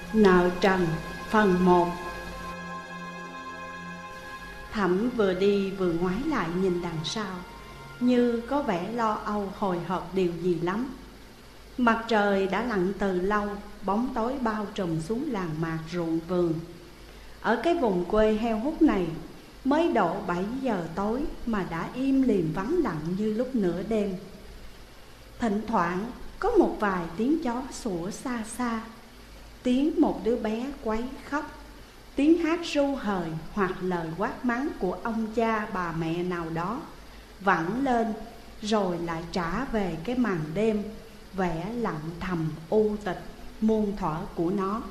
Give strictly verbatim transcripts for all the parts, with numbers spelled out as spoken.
Nợ trần phần một. Thẩm vừa đi vừa ngoái lại nhìn đằng sau, như có vẻ lo âu hồi hộp điều gì lắm. Mặt trời đã lặn từ lâu, bóng tối bao trùm xuống làng mạc ruộng vườn. Ở cái vùng quê heo hút này, mới độ bảy giờ tối mà đã im lìm vắng lặng như lúc nửa đêm. Thỉnh thoảng có một vài tiếng chó sủa xa xa, tiếng một đứa bé quấy khóc, tiếng hát ru hời hoặc lời quát mắng của ông cha bà mẹ nào đó vẳng lên, rồi lại trả về cái màn đêm vẻ lặng thầm u tịch muôn thuở của nó.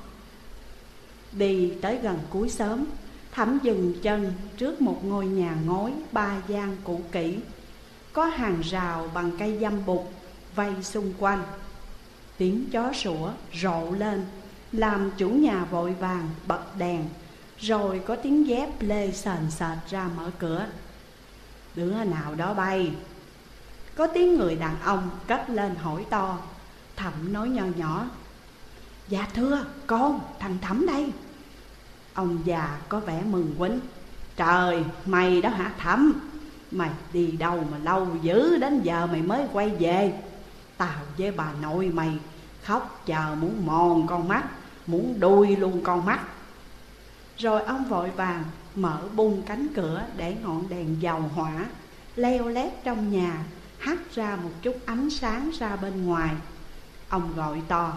Đi tới gần cuối xóm, Thẩm dừng chân trước một ngôi nhà ngói ba gian cũ kỹ, có hàng rào bằng cây dăm bụt vây xung quanh. Tiếng chó sủa rộ lên làm chủ nhà vội vàng bật đèn, rồi có tiếng dép lê sền sệt ra mở cửa. Đứa nào đó bay? Có tiếng người đàn ông cất lên hỏi to. Thẩm nói nho nhỏ: Dạ thưa con, thằng Thẩm đây. Ông già có vẻ mừng quýnh: Trời, mày đó hả Thẩm? Mày đi đâu mà lâu dữ đến giờ mày mới quay về? Tao với bà nội mày khóc chờ muốn mòn con mắt, muốn đuôi luôn con mắt. Rồi ông vội vàng mở bung cánh cửa để ngọn đèn dầu hỏa leo lét trong nhà hắt ra một chút ánh sáng ra bên ngoài. Ông gọi to: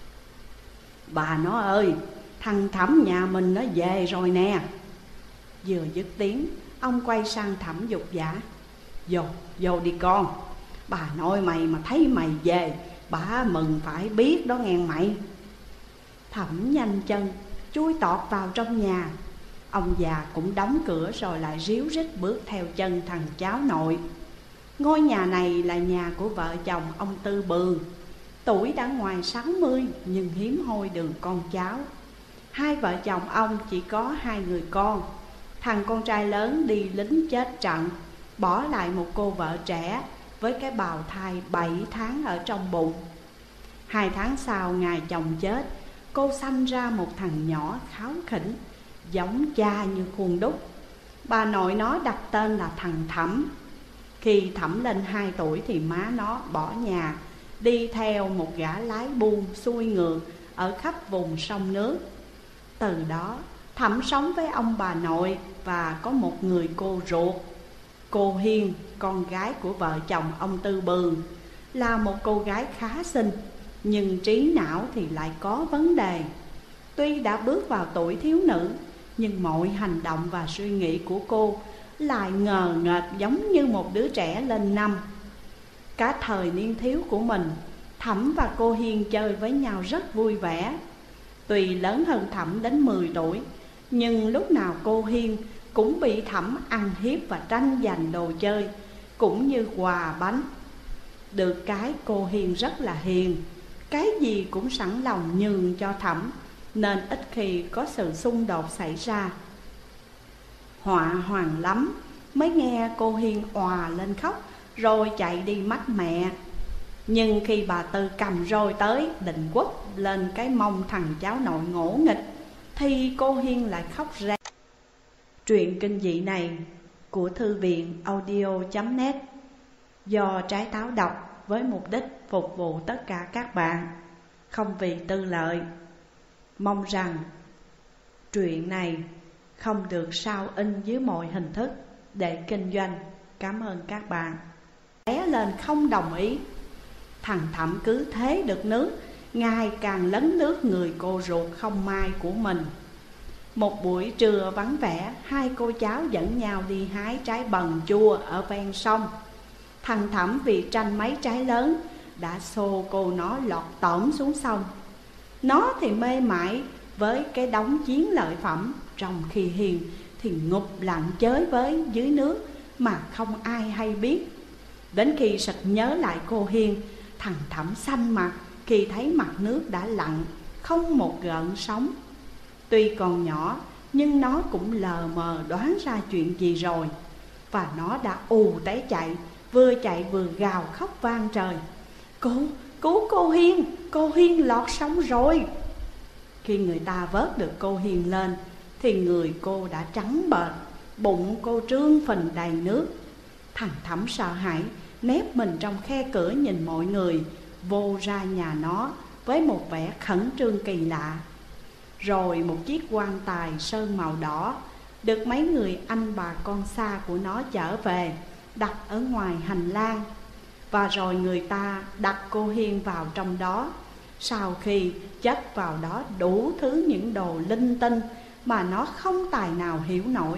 Bà nó ơi, thằng Thẩm nhà mình nó về rồi nè. Vừa dứt tiếng, ông quay sang Thẩm dục vả: Vô, vô đi con. Bà nội mày mà thấy mày về, bà mừng phải biết đó nghe mày. Thẩm nhanh chân chui tọt vào trong nhà. Ông già cũng đóng cửa rồi lại ríu rít bước theo chân thằng cháu nội. Ngôi nhà này là nhà của vợ chồng ông Tư Bường. Tuổi đã ngoài sáu mươi nhưng hiếm hoi đường con cháu. Hai vợ chồng ông chỉ có hai người con. Thằng con trai lớn đi lính chết trận, bỏ lại một cô vợ trẻ với cái bào thai bảy tháng ở trong bụng. Hai tháng sau ngày chồng chết, cô sanh ra một thằng nhỏ kháu khỉnh, giống cha như khuôn đúc. Bà nội nó đặt tên là thằng Thẩm. Khi Thẩm lên hai tuổi thì má nó bỏ nhà, đi theo một gã lái buôn xuôi ngược ở khắp vùng sông nước. Từ đó Thẩm sống với ông bà nội và có một người cô ruột. Cô Hiên, con gái của vợ chồng ông Tư Bường, là một cô gái khá xinh, nhưng trí não thì lại có vấn đề. Tuy đã bước vào tuổi thiếu nữ, nhưng mọi hành động và suy nghĩ của cô lại ngờ nghệch giống như một đứa trẻ lên năm. Cả thời niên thiếu của mình, Thẩm và cô Hiên chơi với nhau rất vui vẻ. Tuy lớn hơn Thẩm đến mười tuổi, nhưng lúc nào cô Hiên cũng bị Thẩm ăn hiếp và tranh giành đồ chơi, cũng như quà bánh. Được cái cô Hiên rất là hiền, cái gì cũng sẵn lòng nhường cho Thẩm, nên ít khi có sự xung đột xảy ra. Họa hoàng lắm mới nghe cô Hiên òa lên khóc rồi chạy đi mách mẹ. Nhưng khi bà Tư cầm roi tới định quất lên cái mông thằng cháu nội ngỗ nghịch, thì cô Hiên lại khóc ra. Truyện kinh dị này của thư viện audio chấm net do Trái Táo đọc với mục đích phục vụ tất cả các bạn, không vì tư lợi. Mong rằng truyện này không được sao in dưới mọi hình thức để kinh doanh. Cảm ơn các bạn. Bé lên không đồng ý. Thằng Thẩm cứ thế được nước, ngày càng lấn lướt người cô ruột không mai của mình. Một buổi trưa vắng vẻ, hai cô cháu dẫn nhau đi hái trái bần chua ở ven sông. Thằng Thẩm vì tranh mấy trái lớn đã xô cô nó lọt tỏm xuống sông. Nó thì mê mải với cái đống chiến lợi phẩm, trong khi Hiền thì ngụp lặng chới với dưới nước mà không ai hay biết. Đến khi sực nhớ lại cô Hiên, thằng Thẩm xanh mặt khi thấy mặt nước đã lặng, không một gợn sóng. Tuy còn nhỏ nhưng nó cũng lờ mờ đoán ra chuyện gì rồi, và nó đã ù té chạy, vừa chạy vừa gào khóc vang trời: Cô, cứu cô Hiên, cô Hiên lọt sông rồi. Khi người ta vớt được cô Hiền lên thì người cô đã trắng bệch, bụng cô trương phình đầy nước. Thằng Thẩm sợ hãi nép mình trong khe cửa nhìn mọi người vô ra nhà nó với một vẻ khẩn trương kỳ lạ. Rồi một chiếc quan tài sơn màu đỏ được mấy người anh bà con xa của nó chở về, đặt ở ngoài hành lang. Và rồi người ta đặt cô Hiên vào trong đó, sau khi chất vào đó đủ thứ những đồ linh tinh mà nó không tài nào hiểu nổi.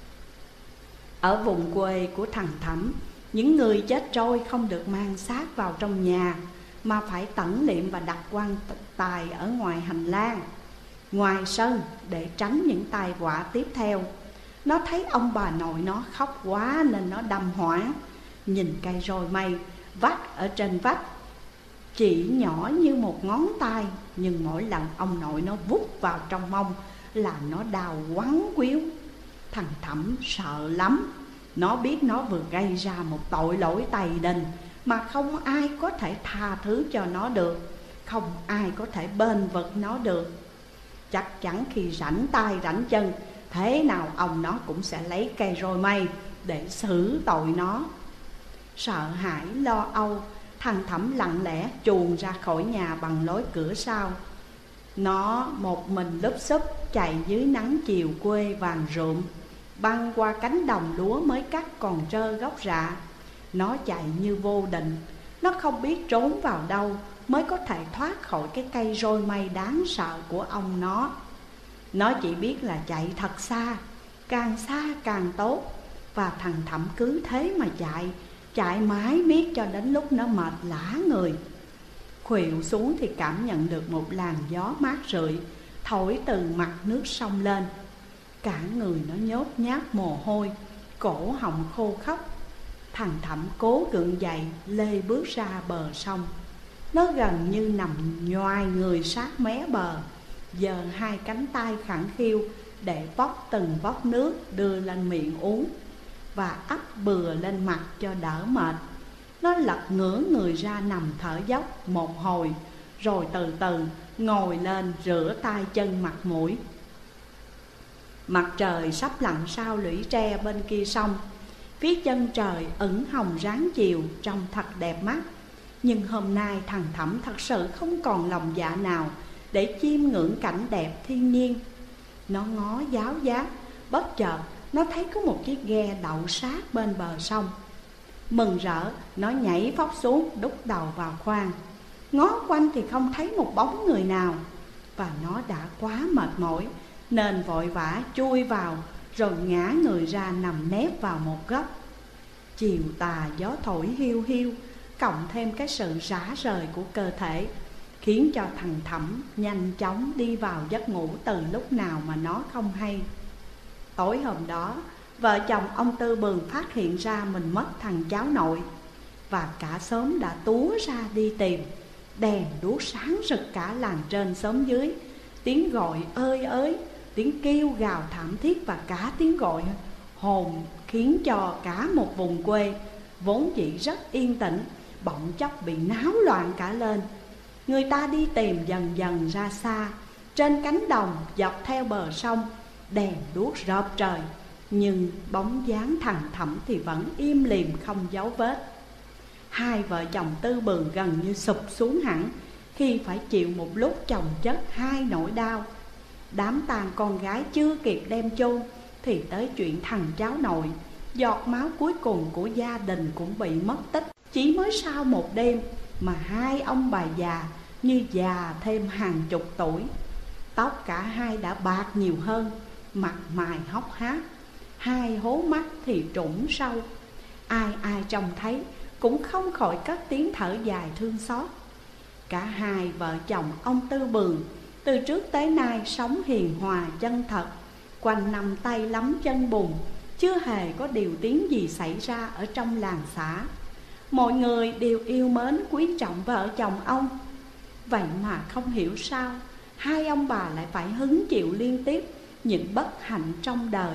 Ở vùng quê của thằng Thẩm, những người chết trôi không được mang xác vào trong nhà, mà phải tẩn liệm và đặt quan tài ở ngoài hành lang, ngoài sân, để tránh những tai họa tiếp theo. Nó thấy ông bà nội nó khóc quá nên nó đâm hoảng, nhìn cây roi mây vắt ở trên vách, chỉ nhỏ như một ngón tay, nhưng mỗi lần ông nội nó vút vào trong mông là nó đau quắn quýu. Thằng Thẩm sợ lắm. Nó biết nó vừa gây ra một tội lỗi tày đình mà không ai có thể tha thứ cho nó được, không ai có thể bênh vực nó được. Chắc chắn khi rảnh tay rảnh chân, thế nào ông nó cũng sẽ lấy cây roi mây để xử tội nó. Sợ hãi lo âu, thằng Thẩm lặng lẽ chuồn ra khỏi nhà bằng lối cửa sau. Nó một mình lúp xúp chạy dưới nắng chiều quê vàng rượm, băng qua cánh đồng lúa mới cắt còn trơ gốc rạ. Nó chạy như vô định, nó không biết trốn vào đâu mới có thể thoát khỏi cái cây roi mây đáng sợ của ông nó. Nó chỉ biết là chạy thật xa, càng xa càng tốt. Và thằng Thẩm cứ thế mà chạy, chạy mãi miết cho đến lúc nó mệt lả người. Khuỵu xuống thì cảm nhận được một làn gió mát rượi thổi từ mặt nước sông lên. Cả người nó nhốt nhát mồ hôi, cổ họng khô khốc. Thằng Thẩm cố gượng dậy, lê bước ra bờ sông. Nó gần như nằm nhoài người sát mé bờ, giơ hai cánh tay khẳng khiu để vóc từng vóc nước đưa lên miệng uống, và ấp bừa lên mặt cho đỡ mệt. Nó lật ngửa người ra nằm thở dốc một hồi, rồi từ từ ngồi lên rửa tay chân mặt mũi. Mặt trời sắp lặn sau lũy tre bên kia sông. Phía chân trời ửng hồng ráng chiều trông thật đẹp mắt. Nhưng hôm nay thằng Thẩm thật sự không còn lòng dạ nào để chiêm ngưỡng cảnh đẹp thiên nhiên. Nó ngó giáo giác, bất chợt nó thấy có một chiếc ghe đậu sát bên bờ sông. Mừng rỡ, nó nhảy phóc xuống, đút đầu vào khoang. Ngó quanh thì không thấy một bóng người nào, và nó đã quá mệt mỏi nên vội vã chui vào, rồi ngã người ra nằm nép vào một góc. Chiều tà gió thổi hiu hiu, cộng thêm cái sự rã rời của cơ thể, khiến cho thằng Thẩm nhanh chóng đi vào giấc ngủ từ lúc nào mà nó không hay. Tối hôm đó, vợ chồng ông Tư Bường phát hiện ra mình mất thằng cháu nội, và cả xóm đã túa ra đi tìm. Đèn đuốc sáng rực cả làng trên xóm dưới, tiếng gọi ơi ới, tiếng kêu gào thảm thiết và cả tiếng gọi hồn, khiến cho cả một vùng quê vốn chỉ rất yên tĩnh bỗng chốc bị náo loạn cả lên. Người ta đi tìm dần dần ra xa, trên cánh đồng dọc theo bờ sông, đèn đuốc rợp trời, nhưng bóng dáng thằng Thẩm thì vẫn im lìm không dấu vết. Hai vợ chồng Tư Bường gần như sụp xuống hẳn khi phải chịu một lúc chồng chất hai nỗi đau. Đám tang con gái chưa kịp đem chôn thì tới chuyện thằng cháu nội, giọt máu cuối cùng của gia đình cũng bị mất tích. Chỉ mới sau một đêm mà hai ông bà già như già thêm hàng chục tuổi. Tóc cả hai đã bạc nhiều hơn, mặt mày hốc hác, hai hố mắt thì trũng sâu. Ai ai trông thấy cũng không khỏi cất tiếng thở dài thương xót. Cả hai vợ chồng ông Tư Bường từ trước tới nay sống hiền hòa chân thật, quanh năm tay lắm chân bùn, chưa hề có điều tiếng gì xảy ra ở trong làng xã. Mọi người đều yêu mến quý trọng vợ chồng ông. Vậy mà không hiểu sao hai ông bà lại phải hứng chịu liên tiếp những bất hạnh trong đời,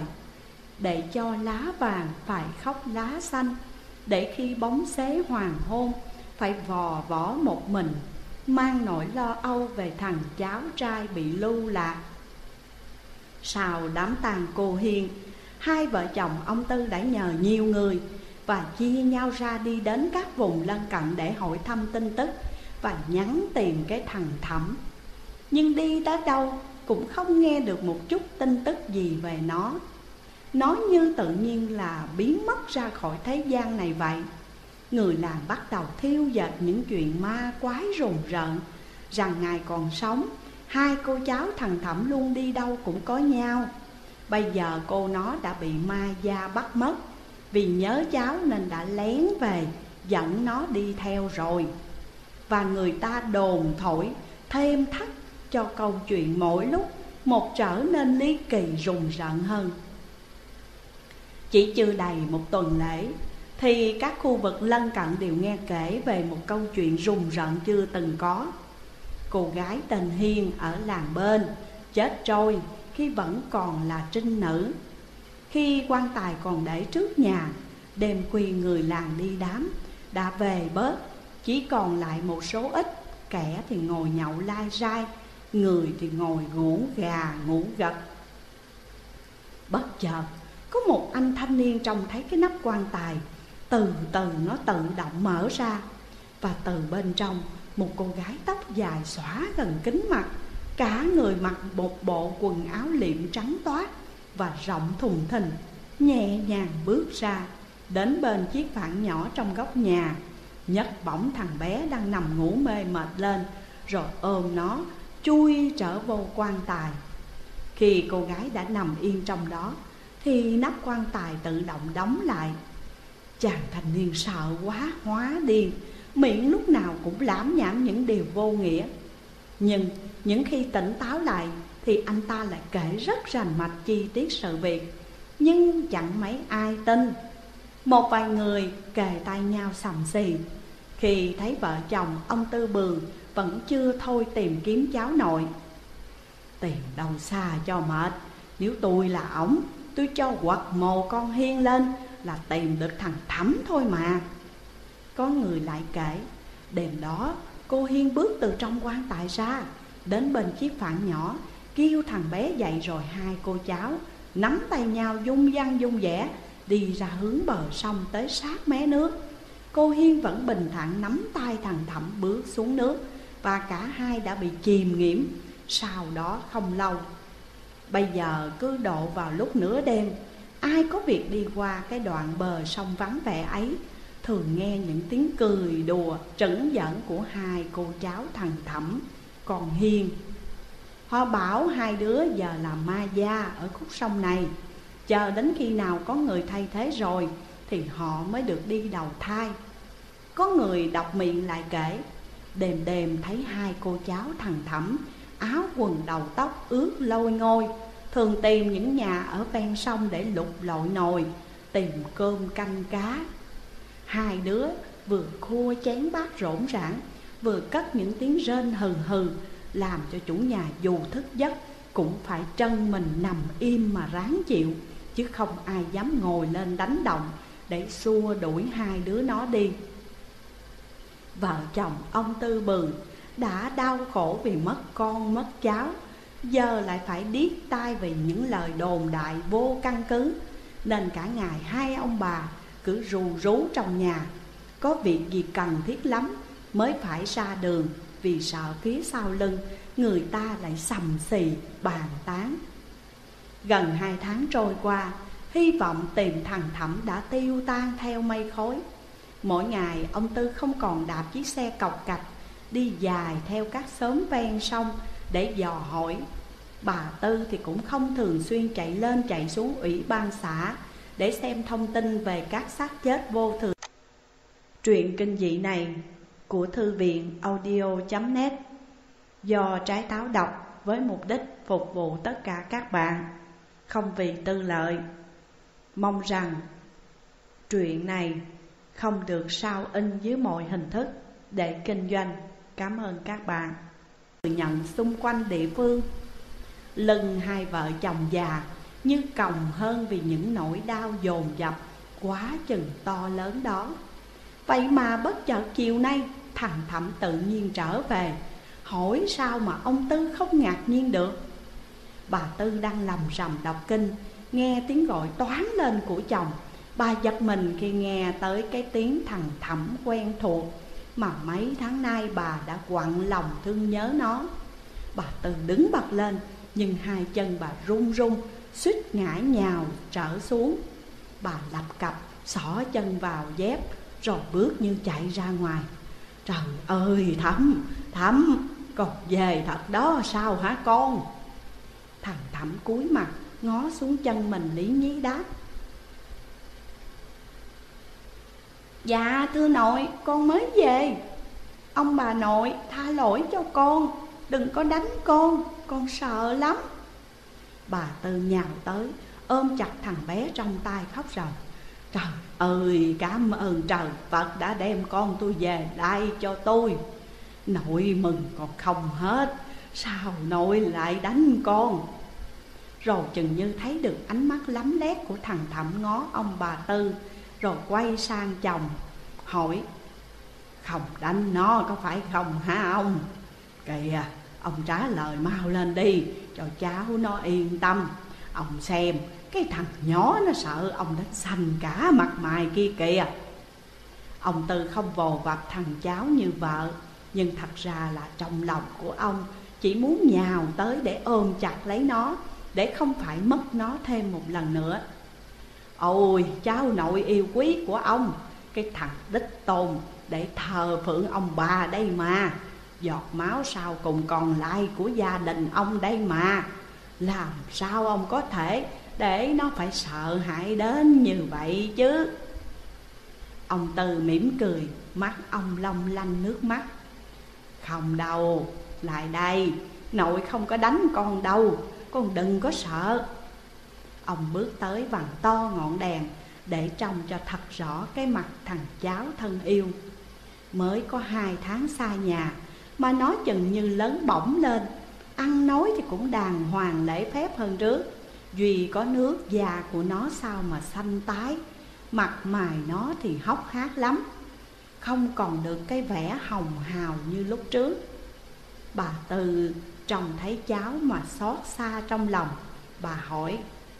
để cho lá vàng phải khóc lá xanh, để khi bóng xế hoàng hôn phải vò võ một mình, mang nỗi lo âu về thằng cháu trai bị lưu lạc. Sau đám tang cô Hiền, hai vợ chồng ông Tư đã nhờ nhiều người và chia nhau ra đi đến các vùng lân cận để hỏi thăm tin tức và nhắn tìm cái thằng Thẩm. Nhưng đi tới đâu cũng không nghe được một chút tin tức gì về nó. Nó như tự nhiên là biến mất ra khỏi thế gian này vậy. Người làng bắt đầu thiêu dệt những chuyện ma quái rùng rợn, rằng ngày còn sống, hai cô cháu thằng Thẩm luôn đi đâu cũng có nhau. Bây giờ cô nó đã bị ma da bắt mất, vì nhớ cháu nên đã lén về dẫn nó đi theo rồi. Và người ta đồn thổi thêm thắt cho câu chuyện mỗi lúc một trở nên ly kỳ rùng rợn hơn. Chỉ chưa đầy một tuần lễ thì các khu vực lân cận đều nghe kể về một câu chuyện rùng rợn chưa từng có. Cô gái tên Hiền ở làng bên chết trôi khi vẫn còn là trinh nữ. Khi quan tài còn để trước nhà, đêm khuya người làng đi đám đã về bớt, chỉ còn lại một số ít. Kẻ thì ngồi nhậu lai rai, người thì ngồi ngủ gà ngủ gật. Bất chợt có một anh thanh niên trông thấy cái nắp quan tài từ từ nó tự động mở ra, và từ bên trong một cô gái tóc dài xõa gần kính mặt, cả người mặc một bộ quần áo liệm trắng toát và rộng thùng thình, nhẹ nhàng bước ra đến bên chiếc phản nhỏ trong góc nhà, nhấc bổng thằng bé đang nằm ngủ mê mệt lên, rồi ôm nó chui trở vô quan tài. Khi cô gái đã nằm yên trong đó thì nắp quan tài tự động đóng lại. Chàng thanh niên sợ quá hóa điên, miệng lúc nào cũng lảm nhảm những điều vô nghĩa. Nhưng những khi tỉnh táo lại thì anh ta lại kể rất rành mạch chi tiết sự việc, nhưng chẳng mấy ai tin. Một vài người kề tay nhau sầm xì khi thấy vợ chồng ông Tư Bường vẫn chưa thôi tìm kiếm cháu nội. Tìm đâu xa cho mệt, nếu tôi là ổng, tôi cho quật mồ con Hiên lên là tìm được thằng Thẩm thôi mà. Có người lại kể, đêm đó cô Hiên bước từ trong quan tài ra, đến bên chiếc phản nhỏ, kêu thằng bé dậy, rồi hai cô cháu nắm tay nhau dung dăng dung dẻ đi ra hướng bờ sông tới sát mé nước. Cô Hiên vẫn bình thản nắm tay thằng Thẩm bước xuống nước, và cả hai đã bị chìm nghiễm sau đó không lâu. Bây giờ cứ độ vào lúc nửa đêm, ai có việc đi qua cái đoạn bờ sông vắng vẻ ấy thường nghe những tiếng cười đùa trấn giỡn của hai cô cháu thằng Thẩm còn Hiên. Họ bảo hai đứa giờ là ma da ở khúc sông này, chờ đến khi nào có người thay thế rồi thì họ mới được đi đầu thai. Có người đọc miệng lại kể, đêm đêm thấy hai cô cháu thằng Thẩm áo quần đầu tóc ướt lôi ngôi, thường tìm những nhà ở ven sông để lục lội nồi tìm cơm canh cá. Hai đứa vừa khua chén bát rỗn rãng, vừa cất những tiếng rên hừ hừ, làm cho chủ nhà dù thức giấc cũng phải trân mình nằm im mà ráng chịu, chứ không ai dám ngồi lên đánh động để xua đuổi hai đứa nó đi. Vợ chồng ông Tư Bường đã đau khổ vì mất con mất cháu, giờ lại phải điếc tai vì những lời đồn đại vô căn cứ, nên cả ngày hai ông bà cứ rù rú trong nhà. Có việc gì cần thiết lắm mới phải ra đường, vì sợ phía sau lưng người ta lại sầm xì bàn tán. Gần hai tháng trôi qua, hy vọng tìm thằng Thẩm đã tiêu tan theo mây khói. Mỗi ngày ông Tư không còn đạp chiếc xe cọc cạch đi dài theo các xóm ven sông để dò hỏi. Bà Tư thì cũng không thường xuyên chạy lên chạy xuống ủy ban xã để xem thông tin về các xác chết vô thường. Truyện kinh dị này của thư viện audio chấm net do Trái Táo đọc với mục đích phục vụ tất cả các bạn, không vì tư lợi. Mong rằng truyện này không được sao in dưới mọi hình thức để kinh doanh. Cảm ơn các bạn. Nhận xung quanh địa phương, lưng hai vợ chồng già như còng hơn vì những nỗi đau dồn dập quá chừng to lớn đó. Vậy mà bất chợt chiều nay, thằng Thẩm tự nhiên trở về, hỏi sao mà ông Tư không ngạc nhiên được. Bà Tư đang lầm rầm đọc kinh, nghe tiếng gọi toáng lên của chồng. Bà giật mình khi nghe tới cái tiếng thằng Thẩm quen thuộc mà mấy tháng nay bà đã quặn lòng thương nhớ nó. Bà Tư đứng bật lên, nhưng hai chân bà run run, suýt ngã nhào trở xuống. Bà lập cập xỏ chân vào dép, rồi bước như chạy ra ngoài. Trời ơi Thẩm, Thẩm, con về thật đó sao hả con? Thằng Thẩm cúi mặt ngó xuống chân mình lý nhí đáp: Dạ thưa nội, con mới về. Ông bà nội tha lỗi cho con, đừng có đánh con, con sợ lắm. Bà Tư nhào tới, ôm chặt thằng bé trong tay khóc ròng: Trời ơi, cảm ơn trời Phật đã đem con tôi về đây cho tôi. Nội mừng còn không hết, sao nội lại đánh con? Rồi chừng như thấy được ánh mắt lấm lét của thằng Thẩm ngó ông bà Tư, rồi quay sang chồng hỏi: Không đánh nó có phải không hả ông? Kìa, ông trả lời mau lên đi, cho cháu nó yên tâm. Ông xem, cái thằng nhỏ nó sợ ông đến xanh cả mặt mày kia kìa. Ông Tư không vồ vập thằng cháu như vợ, nhưng thật ra là trong lòng của ông chỉ muốn nhào tới để ôm chặt lấy nó, để không phải mất nó thêm một lần nữa. Ôi cháu nội yêu quý của ông, cái thằng đích tôn để thờ phượng ông bà đây mà, giọt máu sau cùng còn lại của gia đình ông đây mà. Làm sao ông có thể để nó phải sợ hãi đến như vậy chứ? Ông Tư mỉm cười, mắt ông long lanh nước mắt: Không đâu, lại đây, nội không có đánh con đâu, con đừng có sợ. Ông bước tới vặn to ngọn đèn để trông cho thật rõ cái mặt thằng cháu thân yêu. Mới có hai tháng xa nhà mà nó chừng như lớn bổng lên, ăn nói thì cũng đàng hoàng lễ phép hơn trước. Duy có nước da của nó sao mà xanh tái, mặt mày nó thì hốc hác lắm, không còn được cái vẻ hồng hào như lúc trước. Bà Tư trông thấy cháu mà xót xa trong lòng. Bà hỏi: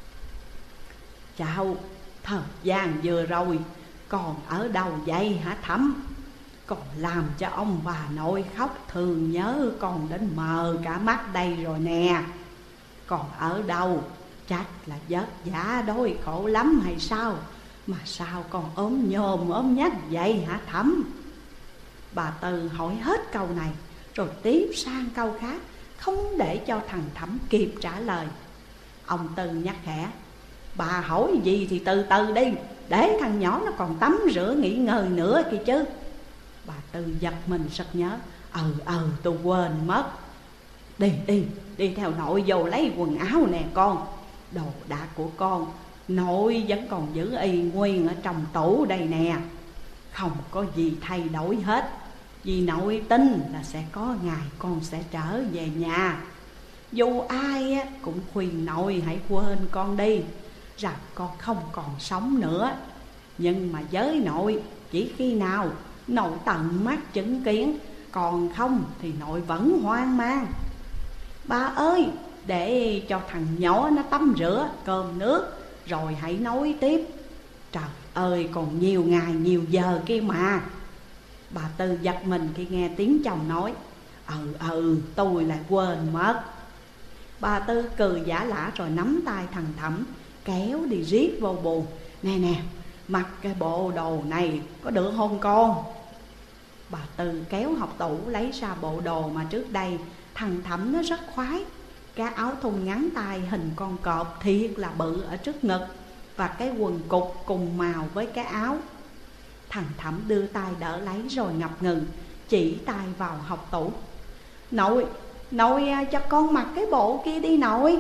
Cháu, thời gian vừa rồi còn ở đâu vậy hả Thẩm? Còn làm cho ông bà nội khóc thương nhớ con đến mờ cả mắt đây rồi nè. Còn ở đâu? Chắc là vất vả đói khổ lắm hay sao? Mà sao con ốm nhôm ốm nhách vậy hả Thẩm? Bà Tư hỏi hết câu này rồi tiếp sang câu khác, không để cho thằng Thẩm kịp trả lời. Ông Tư nhắc khẽ: Bà hỏi gì thì từ từ đi, để thằng nhỏ nó còn tắm rửa nghỉ ngơi nữa kìa chứ. Bà Tư giật mình sực nhớ: Ừ ừ tôi quên mất. Đi đi, đi theo nội vô lấy quần áo nè con. Đồ đạc của con nội vẫn còn giữ y nguyên ở trong tủ đây nè, không có gì thay đổi hết. Vì nội tin là sẽ có ngày con sẽ trở về nhà. Dù ai cũng khuyên nội hãy quên con đi, rằng con không còn sống nữa. Nhưng mà với nội, chỉ khi nào nội tận mắt chứng kiến, còn không thì nội vẫn hoang mang. Ba ơi, để cho thằng nhỏ nó tắm rửa cơm nước rồi hãy nói tiếp. Trời ơi, còn nhiều ngày nhiều giờ kia mà. Bà Tư giật mình khi nghe tiếng chồng nói: Ừ ừ tôi lại quên mất. Bà Tư cười giả lả rồi nắm tay thằng Thẩm kéo đi riết vô buồng. Nè nè, mặc cái bộ đồ này có được không con? Bà Tư kéo học tủ lấy ra bộ đồ mà trước đây thằng Thẩm nó rất khoái. Cái áo thun ngắn tay hình con cọp thiệt là bự ở trước ngực, và cái quần cục cùng màu với cái áo. Thằng Thẩm đưa tay đỡ lấy rồi ngập ngừng chỉ tay vào học tủ: Nội, nội cho con mặc cái bộ kia đi nội.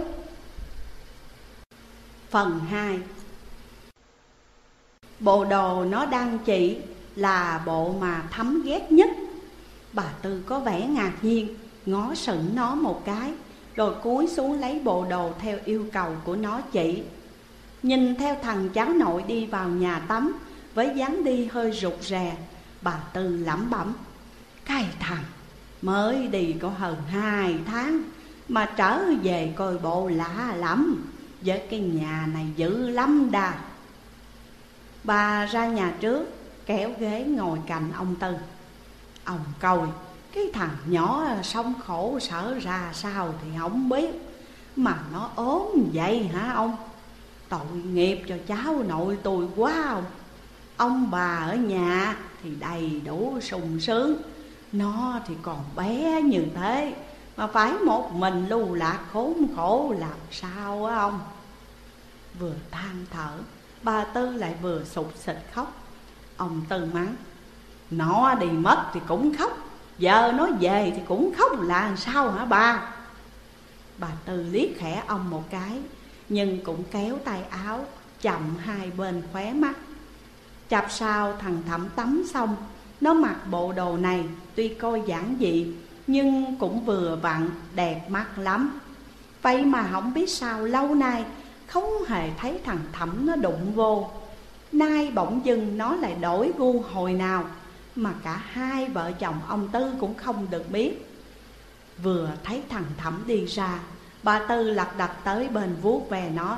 Phần hai. Bộ đồ nó đang chỉ là bộ mà Thắm ghét nhất. Bà Tư có vẻ ngạc nhiên, ngó sững nó một cái, rồi cúi xuống lấy bộ đồ theo yêu cầu của nó chỉ. Nhìn theo thằng cháu nội đi vào nhà tắm với dáng đi hơi rụt rè, bà Tư lẩm bẩm: Cái thằng mới đi có hơn hai tháng mà trở về coi bộ lạ lắm, với cái nhà này dữ lắm đà. Bà ra nhà trước, kéo ghế ngồi cạnh ông Tư. Ông coi cái thằng nhỏ sống khổ sở ra sao thì không biết, mà nó ốm vậy hả ông? Tội nghiệp cho cháu nội tôi quá ông. Ông bà ở nhà thì đầy đủ sung sướng, nó thì còn bé như thế mà phải một mình lưu lạc khốn khổ làm sao á ông? Vừa than thở, bà Tư lại vừa sụt sịt khóc. Ông Tư mắng: nó đi mất thì cũng khóc, giờ nó về thì cũng khóc là sao hả bà? Bà Tư liếc khẽ ông một cái, nhưng cũng kéo tay áo chậm hai bên khóe mắt. Chập sau thằng Thẩm tắm xong, nó mặc bộ đồ này tuy coi giản dị nhưng cũng vừa vặn đẹp mắt lắm. Vậy mà không biết sao lâu nay không hề thấy thằng Thẩm nó đụng vô. Nay bỗng dưng nó lại đổi gu hồi nào mà cả hai vợ chồng ông Tư cũng không được biết. Vừa thấy thằng Thẩm đi ra, bà Tư lật đật tới bên vuốt ve nó.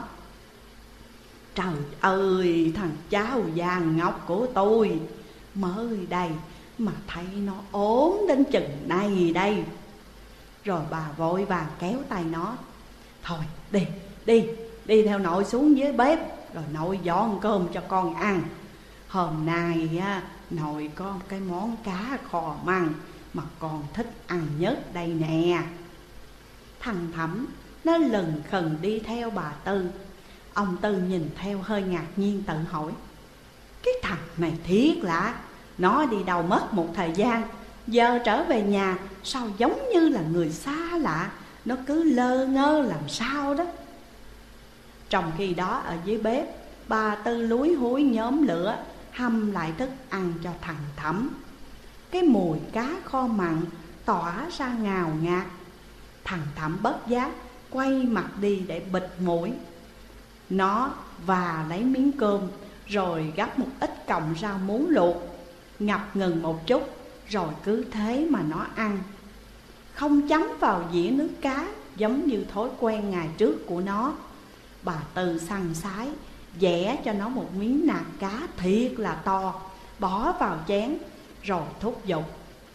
Trời ơi, thằng cháu vàng ngọc của tôi, mới đây mà thấy nó ốm đến chừng này đây. Rồi bà vội vàng kéo tay nó: thôi đi, đi, đi theo nội xuống dưới bếp, rồi nội dọn cơm cho con ăn. Hôm nay á, nội có cái món cá kho măng mà con thích ăn nhất đây nè. Thằng Thẩm nó lừng khừng đi theo bà Tư. Ông Tư nhìn theo hơi ngạc nhiên tự hỏi: cái thằng này thiệt lạ, nó đi đâu mất một thời gian, giờ trở về nhà sao giống như là người xa lạ, nó cứ lơ ngơ làm sao đó. Trong khi đó ở dưới bếp, bà Tư lúi húi nhóm lửa hâm lại thức ăn cho thằng Thẩm. Cái mùi cá kho mặn tỏa ra ngào ngạt. Thằng Thẩm bất giác quay mặt đi để bịt mũi. Nó và lấy miếng cơm, rồi gắp một ít cọng rau muống luộc, ngập ngừng một chút, rồi cứ thế mà nó ăn, không chấm vào dĩa nước cá giống như thói quen ngày trước của nó. Bà Tư săn sái vẽ cho nó một miếng nạc cá thiệt là to, bỏ vào chén, rồi thúc giục: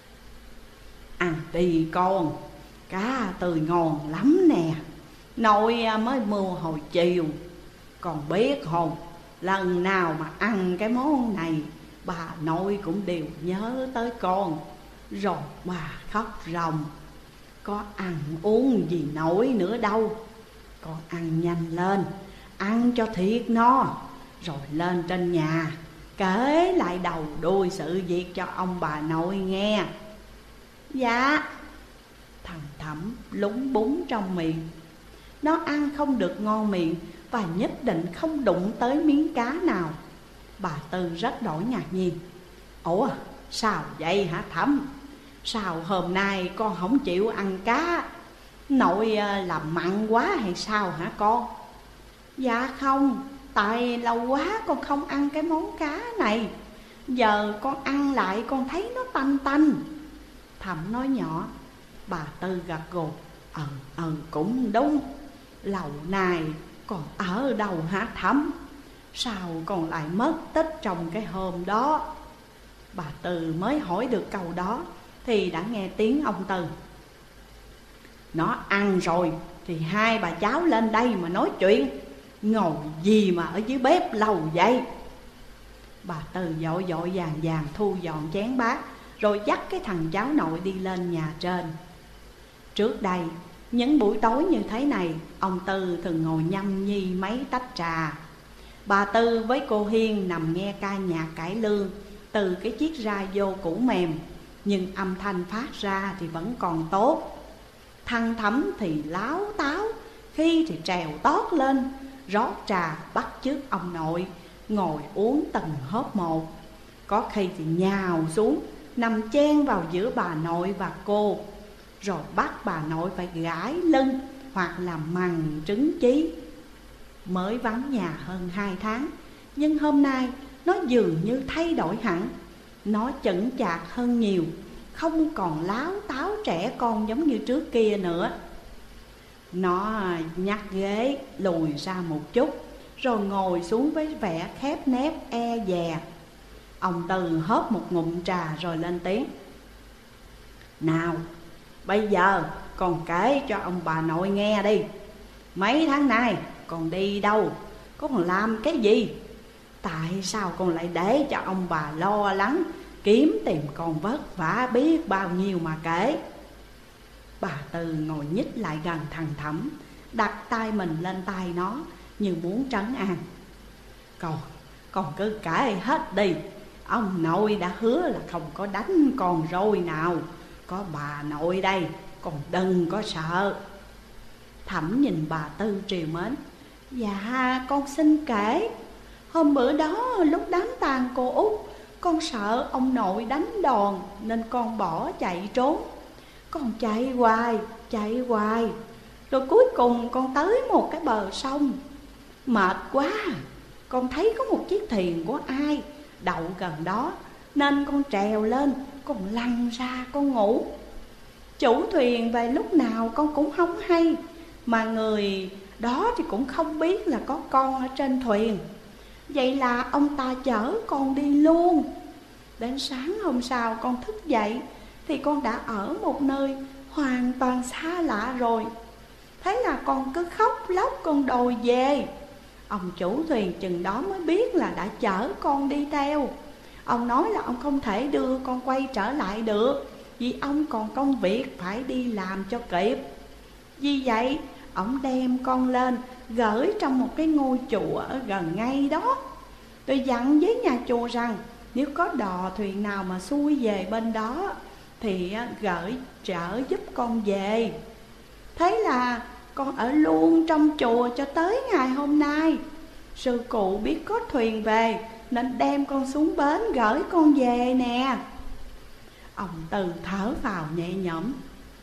ăn đi con, cá tươi ngon lắm nè, nội mới mua hồi chiều. Con biết không, lần nào mà ăn cái món này, bà nội cũng đều nhớ tới con, rồi bà khóc ròng. Có ăn uống gì nổi nữa đâu. Con ăn nhanh lên, ăn cho thiệt no, rồi lên trên nhà kể lại đầu đuôi sự việc cho ông bà nội nghe. Dạ. Thằng Thẩm lúng búng trong miệng. Nó ăn không được ngon miệng và nhất định không đụng tới miếng cá nào. Bà Tư rất đổi ngạc nhiên: ủa sao vậy hả Thẩm? Sao hôm nay con không chịu ăn cá? Nội làm mặn quá hay sao hả con? Dạ không, tại lâu quá con không ăn cái món cá này. Giờ con ăn lại con thấy nó tanh tanh. Thẩm nói nhỏ. Bà Tư gật gù: Ừ, ừ cũng đúng. Lâu nay còn ở đâu hả Thẩm? Sao con lại mất tích trong cái hôm đó? Bà Tư mới hỏi được câu đó thì đã nghe tiếng ông Tư: nó ăn rồi thì hai bà cháu lên đây mà nói chuyện, ngồi gì mà ở dưới bếp lâu vậy? Bà Tư vội vội vàng vàng thu dọn chén bát, rồi dắt cái thằng cháu nội đi lên nhà trên. Trước đây, những buổi tối như thế này, ông Tư thường ngồi nhâm nhi mấy tách trà. Bà Tư với cô Hiên nằm nghe ca nhạc cải lương từ cái chiếc radio cũ mềm, nhưng âm thanh phát ra thì vẫn còn tốt. Thằng Thẩm thì láo táo, khi thì trèo tót lên, rót trà bắt chước ông nội, ngồi uống từng hớp một. Có khi thì nhào xuống, nằm chen vào giữa bà nội và cô, rồi bắt bà nội phải gãi lưng hoặc làm mằn trứng chí. Mới vắng nhà hơn hai tháng, nhưng hôm nay nó dường như thay đổi hẳn. Nó chững chạc hơn nhiều, không còn láo táo trẻ con giống như trước kia nữa. Nó nhắc ghế lùi ra một chút, rồi ngồi xuống với vẻ khép nép e dè. Ông Tư hớp một ngụm trà rồi lên tiếng: Nào, bây giờ con kể cho ông bà nội nghe đi. Mấy tháng nay con đi đâu, con làm cái gì? Tại sao con lại để cho ông bà lo lắng kiếm tìm con vất vả biết bao nhiêu mà kể? Bà Tư ngồi nhích lại gần thằng Thẩm, đặt tay mình lên tay nó như muốn trấn an. Con, con cứ kể hết đi. Ông nội đã hứa là không có đánh con rồi nào. Có bà nội đây, con đừng có sợ. Thẩm nhìn bà Tư triều mến. Dạ con xin kể. Hôm bữa đó lúc đám tang cô Út, con sợ ông nội đánh đòn nên con bỏ chạy trốn. Con chạy hoài, chạy hoài, rồi cuối cùng con tới một cái bờ sông. Mệt quá, con thấy có một chiếc thuyền của ai đậu gần đó, nên con trèo lên, con lăn ra con ngủ. Chủ thuyền về lúc nào con cũng không hay, mà người đó thì cũng không biết là có con ở trên thuyền. Vậy là ông ta chở con đi luôn. Đến sáng hôm sau con thức dậy thì con đã ở một nơi hoàn toàn xa lạ rồi. Thế là con cứ khóc lóc con đòi về. Ông chủ thuyền chừng đó mới biết là đã chở con đi theo. Ông nói là ông không thể đưa con quay trở lại được, vì ông còn công việc phải đi làm cho kịp. Vì vậy ông đem con lên gửi trong một cái ngôi chùa ở gần ngay đó. Tôi dặn với nhà chùa rằng nếu có đò thuyền nào mà xuôi về bên đó thì gửi trợ giúp con về. Thế là con ở luôn trong chùa cho tới ngày hôm nay. Sư cụ biết có thuyền về nên đem con xuống bến gửi con về nè. Ông Tư thở vào nhẹ nhõm,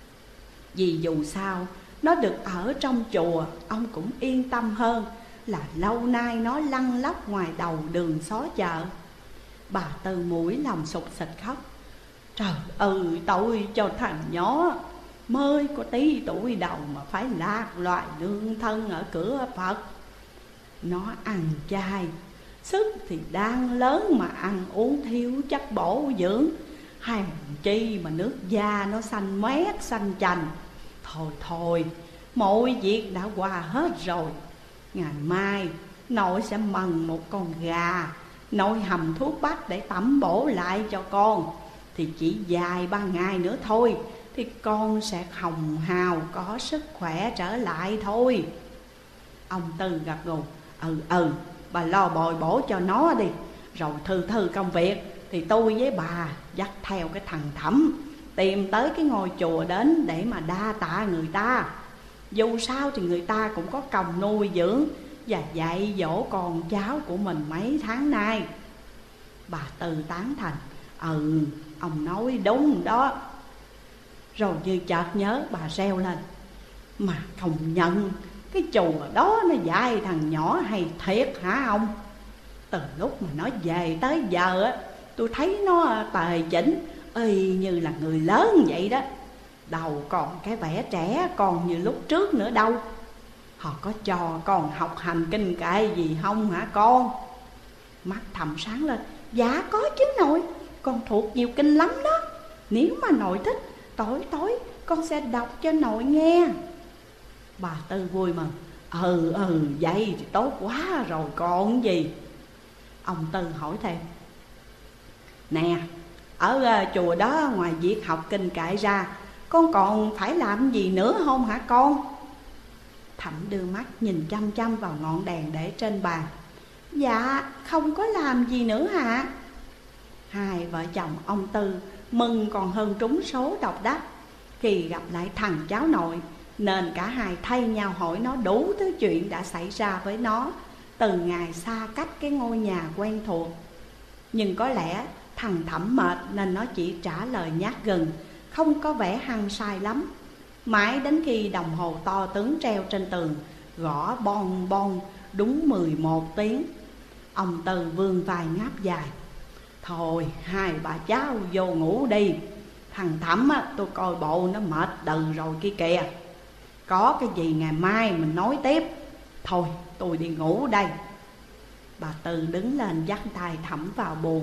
vì dù sao nó được ở trong chùa, ông cũng yên tâm hơn là lâu nay nó lăn lóc ngoài đầu đường xó chợ. Bà Tư mũi lòng sụt sịt khóc. Trời ơi, tội cho thằng nhỏ mới có tí tuổi đầu mà phải lạc loài nương thân ở cửa Phật. Nó ăn chay, sức thì đang lớn mà ăn uống thiếu chất bổ dưỡng, hèn chi mà nước da nó xanh mét xanh chành. Thôi thôi, mọi việc đã qua hết rồi. Ngày mai nội sẽ mần một con gà, nội hầm thuốc bắc để tẩm bổ lại cho con. Thì chỉ vài ba ngày nữa thôi thì con sẽ hồng hào có sức khỏe trở lại thôi. Ông Tư gật gù. Ừ ừ, bà lo bồi bổ cho nó đi. Rồi thư thư công việc thì tôi với bà dắt theo cái thằng Thẩm tìm tới cái ngôi chùa đến để mà đa tạ người ta. Dù sao thì người ta cũng có công nuôi dưỡng và dạy dỗ con cháu của mình mấy tháng nay. Bà Tư tán thành. Ừ, ông nói đúng đó. Rồi như chợt nhớ bà reo lên. Mà không nhận cái chùa đó nó dạy thằng nhỏ hay thiệt hả ông? Từ lúc mà nó về tới giờ á, tôi thấy nó tề chỉnh y như là người lớn vậy đó. Đầu còn cái vẻ trẻ còn như lúc trước nữa đâu. Họ có cho con học hành kinh kệ gì không hả con? Mắt Thầm sáng lên. Dạ có chứ nội, con thuộc nhiều kinh lắm đó. Nếu mà nội thích, tối tối con sẽ đọc cho nội nghe. Bà Tư vui mừng. Ừ ừ vậy thì tốt quá rồi còn gì. Ông Tư hỏi thêm. Nè, ở uh, chùa đó ngoài việc học kinh kệ ra, con còn phải làm gì nữa không hả con? Thẩm đưa mắt nhìn chăm chăm vào ngọn đèn để trên bàn. Dạ không có làm gì nữa hả? Hai vợ chồng ông Tư mừng còn hơn trúng số độc đắc khi gặp lại thằng cháu nội, nên cả hai thay nhau hỏi nó đủ thứ chuyện đã xảy ra với nó từ ngày xa cách cái ngôi nhà quen thuộc. Nhưng có lẽ thằng Thẩm mệt nên nó chỉ trả lời nhát gừng, không có vẻ hăng say lắm. Mãi đến khi đồng hồ to tướng treo trên tường gõ bon bon đúng mười một tiếng, ông Tư vươn vai ngáp dài. Thôi hai bà cháu vô ngủ đi, Thằng Thẩm á, tôi coi bộ nó mệt đừ rồi kia kìa. Có cái gì ngày mai mình nói tiếp. Thôi tôi đi ngủ đây. Bà Tư đứng lên dắt tay Thẩm vào buồng.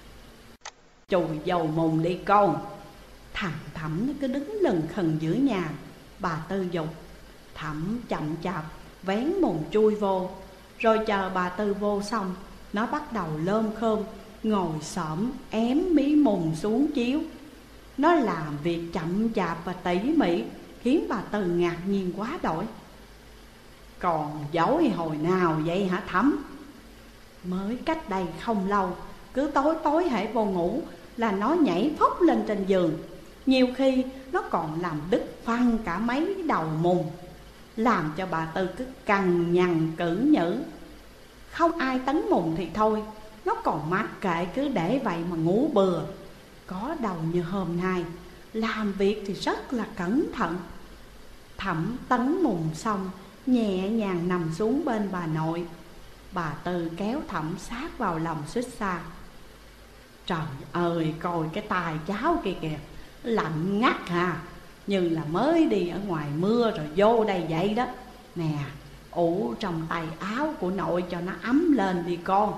Chùi dầu mùng đi con. Thằng Thẩm nó cứ đứng lừng khừng giữa nhà. Bà Tư dục. Thẩm chậm chạp vén mùng chui vô. Rồi chờ bà Tư vô xong, nó bắt đầu lơm khơm ngồi xổm ém mí mùng xuống chiếu. Nó làm việc chậm chạp và tỉ mỉ, khiến bà Tư ngạc nhiên quá đổi. Còn dối hồi nào vậy hả Thẩm? Mới cách đây không lâu, cứ tối tối hễ vô ngủ là nó nhảy phóc lên trên giường. Nhiều khi nó còn làm đứt phăng cả mấy đầu mùng, làm cho bà Tư cứ cằn nhằn cử nhữ. Không ai tấn mùng thì thôi, nó còn mặc kệ cứ để vậy mà ngủ bừa. Có đầu như hôm nay, làm việc thì rất là cẩn thận. Thẩm tấn mùng xong, nhẹ nhàng nằm xuống bên bà nội. Bà Tư kéo Thẩm sát vào lòng suýt xa. Trời ơi, coi cái tai cháu kia kìa, lạnh ngắt à, như là mới đi ở ngoài mưa rồi vô đây vậy đó. Nè, ủ trong tay áo của nội cho nó ấm lên đi con.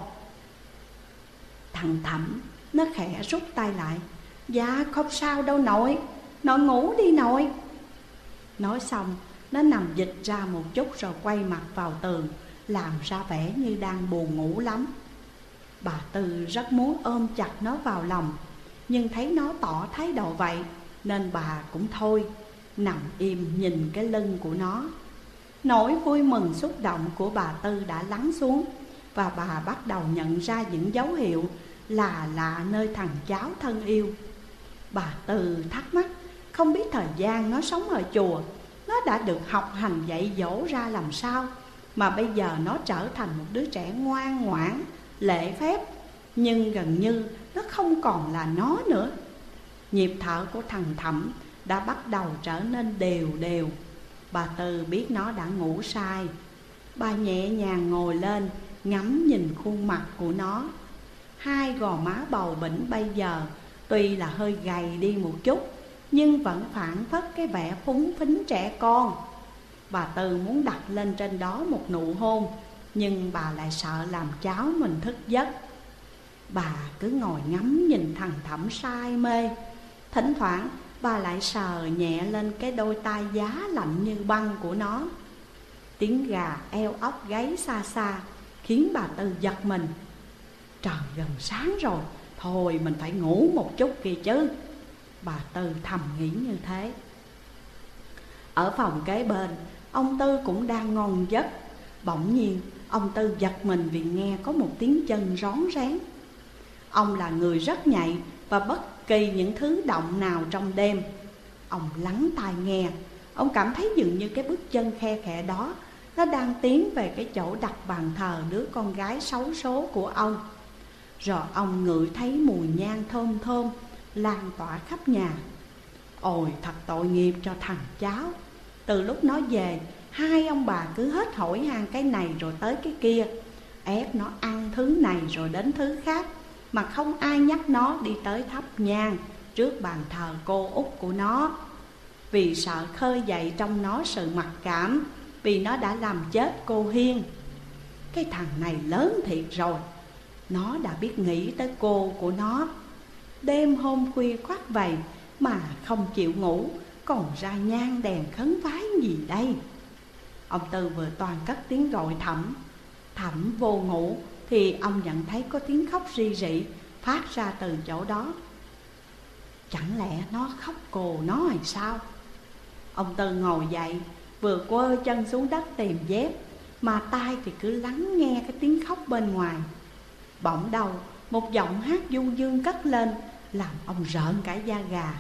Thằng Thẩm nó khẽ rút tay lại. Dạ không sao đâu nội, nội ngủ đi nội. Nói xong nó nằm dịch ra một chút rồi quay mặt vào tường, làm ra vẻ như đang buồn ngủ lắm. Bà Tư rất muốn ôm chặt nó vào lòng, nhưng thấy nó tỏ thái độ vậy nên bà cũng thôi, nằm im nhìn cái lưng của nó. Nỗi vui mừng xúc động của bà Tư đã lắng xuống, và bà bắt đầu nhận ra những dấu hiệu là lạ nơi thằng cháu thân yêu. Bà Tư thắc mắc, không biết thời gian nó sống ở chùa, nó đã được học hành dạy dỗ ra làm sao mà bây giờ nó trở thành một đứa trẻ ngoan ngoãn, lễ phép, nhưng gần như nó không còn là nó nữa. Nhịp thở của thằng Thẩm đã bắt đầu trở nên đều đều. Bà Tư biết nó đã ngủ say. Bà nhẹ nhàng ngồi lên, ngắm nhìn khuôn mặt của nó. Hai gò má bầu bĩnh bây giờ tuy là hơi gầy đi một chút, nhưng vẫn phảng phất cái vẻ phúng phính trẻ con. Bà Tư muốn đặt lên trên đó một nụ hôn, nhưng bà lại sợ làm cháu mình thức giấc. Bà cứ ngồi ngắm nhìn thằng Thẩm say mê. Thỉnh thoảng bà lại sờ nhẹ lên cái đôi tai giá lạnh như băng của nó. Tiếng gà eo ốc gáy xa xa khiến bà Tư giật mình. Trời gần sáng rồi, thôi mình phải ngủ một chút kìa chứ. Bà Tư thầm nghĩ như thế. Ở phòng kế bên, ông Tư cũng đang ngon giấc. Bỗng nhiên ông Tư giật mình vì nghe có một tiếng chân rón rén. Ông là người rất nhạy và bất kỳ những thứ động nào trong đêm, ông lắng tai nghe. Ông cảm thấy dường như cái bước chân khe khẽ đó nó đang tiến về cái chỗ đặt bàn thờ đứa con gái xấu số của ông. Rồi ông ngửi thấy mùi nhang thơm thơm lan tỏa khắp nhà. Ôi thật tội nghiệp cho thằng cháu. Từ lúc nó về, hai ông bà cứ hết hỏi han cái này rồi tới cái kia, ép nó ăn thứ này rồi đến thứ khác, mà không ai nhắc nó đi tới thắp nhang trước bàn thờ cô út của nó, vì sợ khơi dậy trong nó sự mặc cảm vì nó đã làm chết cô Hiên. Cái thằng này lớn thiệt rồi, nó đã biết nghĩ tới cô của nó. Đêm hôm khuya khoắt vậy mà không chịu ngủ, còn ra nhang đèn khấn vái gì đây. Ông Tư vừa toàn cất tiếng gọi Thẩm. Thẩm vô ngủ thì ông nhận thấy có tiếng khóc ri rỉ phát ra từ chỗ đó. Chẳng lẽ nó khóc cồ nó hay sao? Ông Tư ngồi dậy, vừa quơ chân xuống đất tìm dép, mà tai thì cứ lắng nghe cái tiếng khóc bên ngoài. Bỗng đầu một giọng hát du dương cất lên, làm ông rợn cả da gà.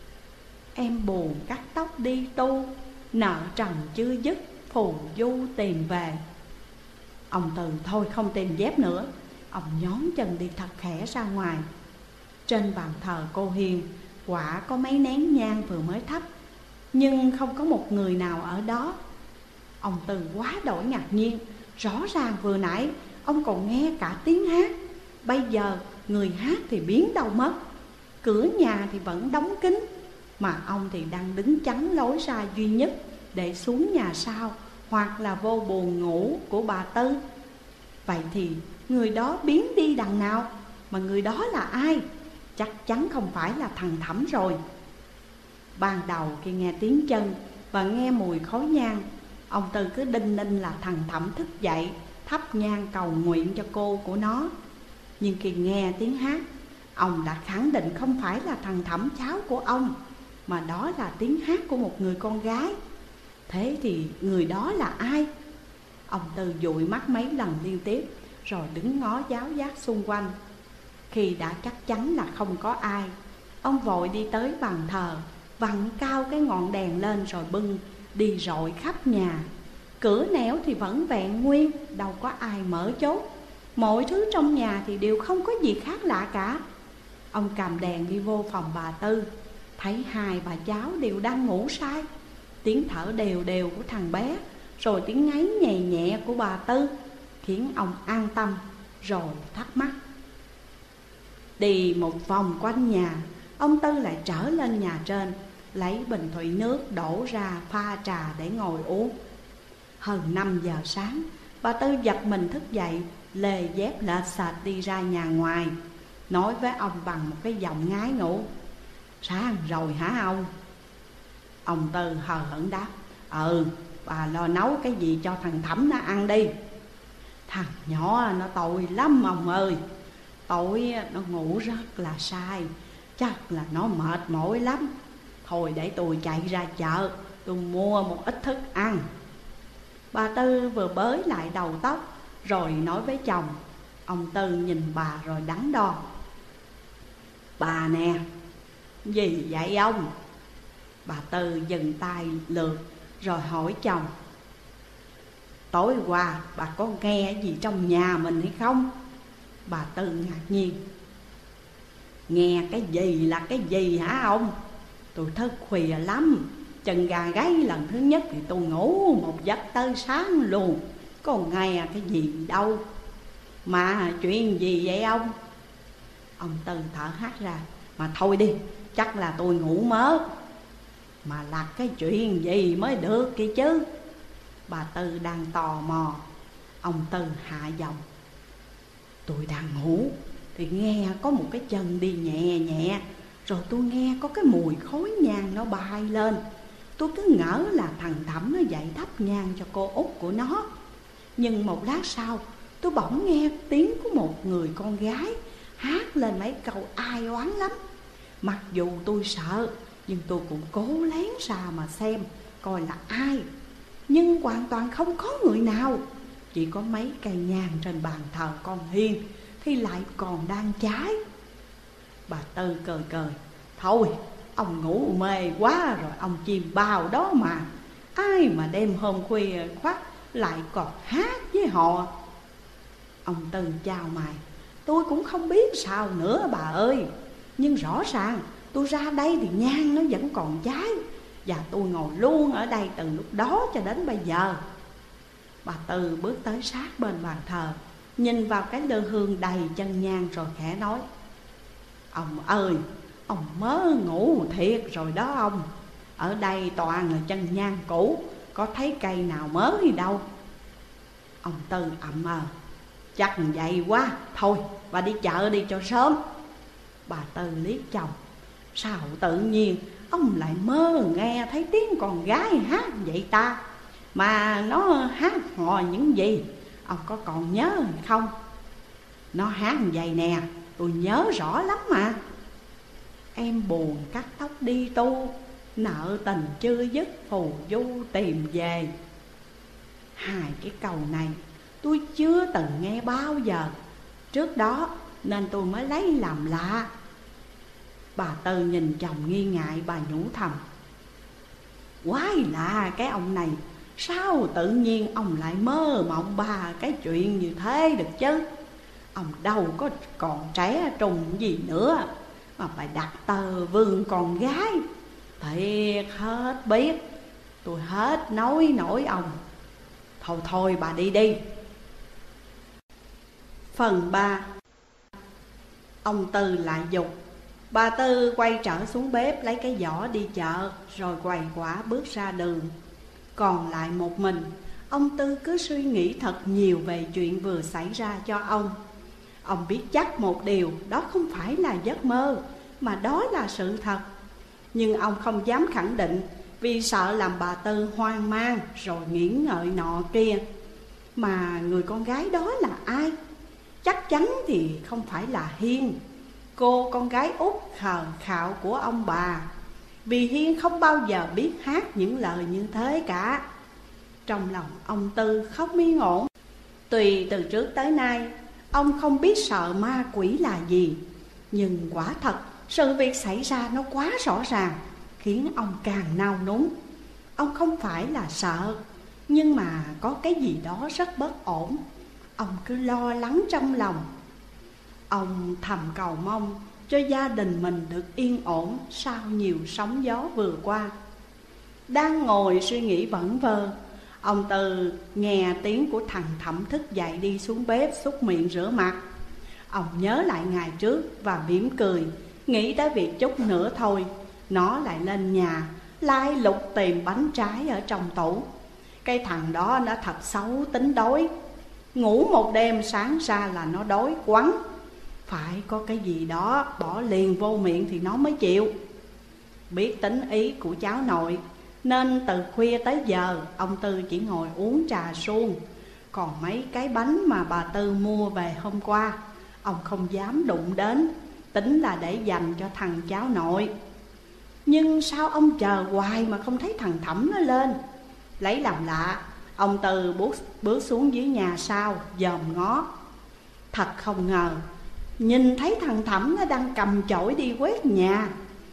Em buồn cắt tóc đi tu, nợ trần chưa dứt, phù du tìm về. Ông Tư thôi không tìm dép nữa. Ông nhón chân đi thật khẽ ra ngoài. Trên bàn thờ cô Hiền quả có mấy nén nhang vừa mới thắp, nhưng không có một người nào ở đó. Ông Tư quá đổi ngạc nhiên. Rõ ràng vừa nãy ông còn nghe cả tiếng hát, bây giờ người hát thì biến đâu mất. cửa nhà thì vẫn đóng kín, mà ông thì đang đứng chắn lối ra duy nhất để xuống nhà sau hoặc là vô buồng ngủ của bà Tư. Vậy thì người đó biến đi đằng nào? Mà người đó là ai? Chắc chắn không phải là thằng Thẩm rồi. Ban đầu khi nghe tiếng chân và nghe mùi khói nhang, ông Tư cứ đinh ninh là thằng Thẩm thức dậy thắp nhang cầu nguyện cho cô của nó. Nhưng khi nghe tiếng hát, ông đã khẳng định không phải là thằng Thẩm cháu của ông, mà đó là tiếng hát của một người con gái. Thế thì người đó là ai? Ông Tư dụi mắt mấy lần liên tiếp, rồi đứng ngó giáo giác xung quanh. Khi đã chắc chắn là không có ai, ông vội đi tới bàn thờ, vặn cao cái ngọn đèn lên rồi bưng đi rọi khắp nhà. Cửa nẻo thì vẫn vẹn nguyên, đâu có ai mở chốt. Mọi thứ trong nhà thì đều không có gì khác lạ cả. Ông cầm đèn đi vô phòng bà Tư, thấy hai bà cháu đều đang ngủ say. Tiếng thở đều đều của thằng bé, rồi tiếng ngáy nhẹ nhẹ của bà Tư khiến ông an tâm, rồi thắc mắc. Đi một vòng quanh nhà, ông Tư lại trở lên nhà trên, lấy bình thủy nước đổ ra pha trà để ngồi uống. Hơn năm giờ sáng, bà Tư giật mình thức dậy, lê dép lệch sệt đi ra nhà ngoài, nói với ông bằng một cái giọng ngái ngủ. Sáng rồi hả ông? Ông Tư hờ hững đáp. Ừ, bà lo nấu cái gì cho thằng Thẩm nó ăn đi. Thằng nhỏ nó tội lắm ông ơi. Tối nó ngủ rất là sai, chắc là nó mệt mỏi lắm. Thôi để tôi chạy ra chợ, tôi mua một ít thức ăn. Bà Tư vừa bới lại đầu tóc rồi nói với chồng. Ông Tư nhìn bà rồi đắn đo. Bà nè. Gì vậy ông? Bà Tư dừng tay lượt rồi hỏi chồng. Tối qua bà có nghe gì trong nhà mình hay không? Bà Tư ngạc nhiên. Nghe cái gì là cái gì hả ông? Tôi thức khuya lắm, chân gà gáy lần thứ nhất thì tôi ngủ một giấc tới sáng luôn, có nghe cái gì đâu. Mà chuyện gì vậy ông? Ông Tư thở hắt ra. Mà thôi đi, chắc là tôi ngủ mớ. Mà là cái chuyện gì mới được kia chứ? Bà Tư đang tò mò. Ông Tư hạ giọng. Tôi đang ngủ thì nghe có một cái chân đi nhẹ nhẹ, rồi tôi nghe có cái mùi khói nhang nó bay lên. Tôi cứ ngỡ là thằng Thẩm nó dậy thắp nhang cho cô út của nó. Nhưng một lát sau, tôi bỗng nghe tiếng của một người con gái hát lên mấy câu ai oán lắm. Mặc dù tôi sợ, nhưng tôi cũng cố lén ra mà xem coi là ai. Nhưng hoàn toàn không có người nào, chỉ có mấy cây nhang trên bàn thờ con Hiền thì lại còn đang cháy. Bà Tư cười cười. Thôi, ông ngủ mê quá rồi, ông chìm bao đó mà. Ai mà đêm hôm khuya khoắt lại còn hát với họ. Ông Tư chào mày. Tôi cũng không biết sao nữa bà ơi, nhưng rõ ràng tôi ra đây thì nhang nó vẫn còn cháy, và tôi ngồi luôn ở đây từ lúc đó cho đến bây giờ. Bà Tư bước tới sát bên bàn thờ, nhìn vào cái lư hương đầy chân nhang rồi khẽ nói. Ông ơi, ông mớ ngủ thiệt rồi đó ông. Ở đây toàn là chân nhang cũ, có thấy cây nào mới gì đâu. Ông Tư ậm ờ. Chắc vậy quá, thôi bà đi chợ đi cho sớm. Bà Tư liếc chồng. Sao tự nhiên ông lại mơ nghe thấy tiếng con gái hát vậy ta? Mà nó hát hò những gì, ông có còn nhớ hay không? Nó hát vậy nè, tôi nhớ rõ lắm mà. Em buồn cắt tóc đi tu, nợ tình chưa dứt phù du tìm về. Hai cái câu này tôi chưa từng nghe bao giờ trước đó, nên tôi mới lấy làm lạ. Bà Tư nhìn chồng nghi ngại, bà nhủ thầm. Quái lạ cái ông này, sao tự nhiên ông lại mơ mộng bà cái chuyện như thế được chứ? Ông đâu có còn trẻ trùng gì nữa mà phải đặt tờ vương con gái. Thiệt hết biết, tôi hết nói nổi ông. Thôi thôi bà đi đi. Phần ba. Ông Tư lại dục. Bà Tư quay trở xuống bếp lấy cái giỏ đi chợ, rồi quầy quả bước ra đường. Còn lại một mình, ông Tư cứ suy nghĩ thật nhiều về chuyện vừa xảy ra cho ông. Ông biết chắc một điều, đó không phải là giấc mơ, mà đó là sự thật. Nhưng ông không dám khẳng định, vì sợ làm bà Tư hoang mang rồi nghĩ ngợi nọ kia. Mà người con gái đó là ai? Chắc chắn thì không phải là Hiên, cô con gái út khờ khạo của ông bà. Vì Hiên không bao giờ biết hát những lời như thế cả. Trong lòng ông Tư không yên ổn. Tuy từ trước tới nay ông không biết sợ ma quỷ là gì, nhưng quả thật sự việc xảy ra nó quá rõ ràng, khiến ông càng nao núng. Ông không phải là sợ, nhưng mà có cái gì đó rất bất ổn. Ông cứ lo lắng trong lòng. Ông thầm cầu mong cho gia đình mình được yên ổn sau nhiều sóng gió vừa qua. Đang ngồi suy nghĩ vẩn vơ, ông Tư nghe tiếng của thằng Thẩm thức dậy đi xuống bếp xúc miệng rửa mặt. Ông nhớ lại ngày trước và mỉm cười, nghĩ tới việc chút nữa thôi nó lại lên nhà lai lục tìm bánh trái ở trong tủ. Cái thằng đó nó thật xấu tính đói, ngủ một đêm sáng ra là nó đói quắn. Phải có cái gì đó bỏ liền vô miệng thì nó mới chịu. Biết tính ý của cháu nội, nên từ khuya tới giờ ông Tư chỉ ngồi uống trà suông. Còn mấy cái bánh mà bà Tư mua về hôm qua, ông không dám đụng đến, tính là để dành cho thằng cháu nội. Nhưng sao ông chờ hoài mà không thấy thằng Thẩm nó lên? Lấy làm lạ, ông Tư bước, bước xuống dưới nhà sau dòm ngó. Thật không ngờ, nhìn thấy thằng Thẩm nó đang cầm chổi đi quét nhà.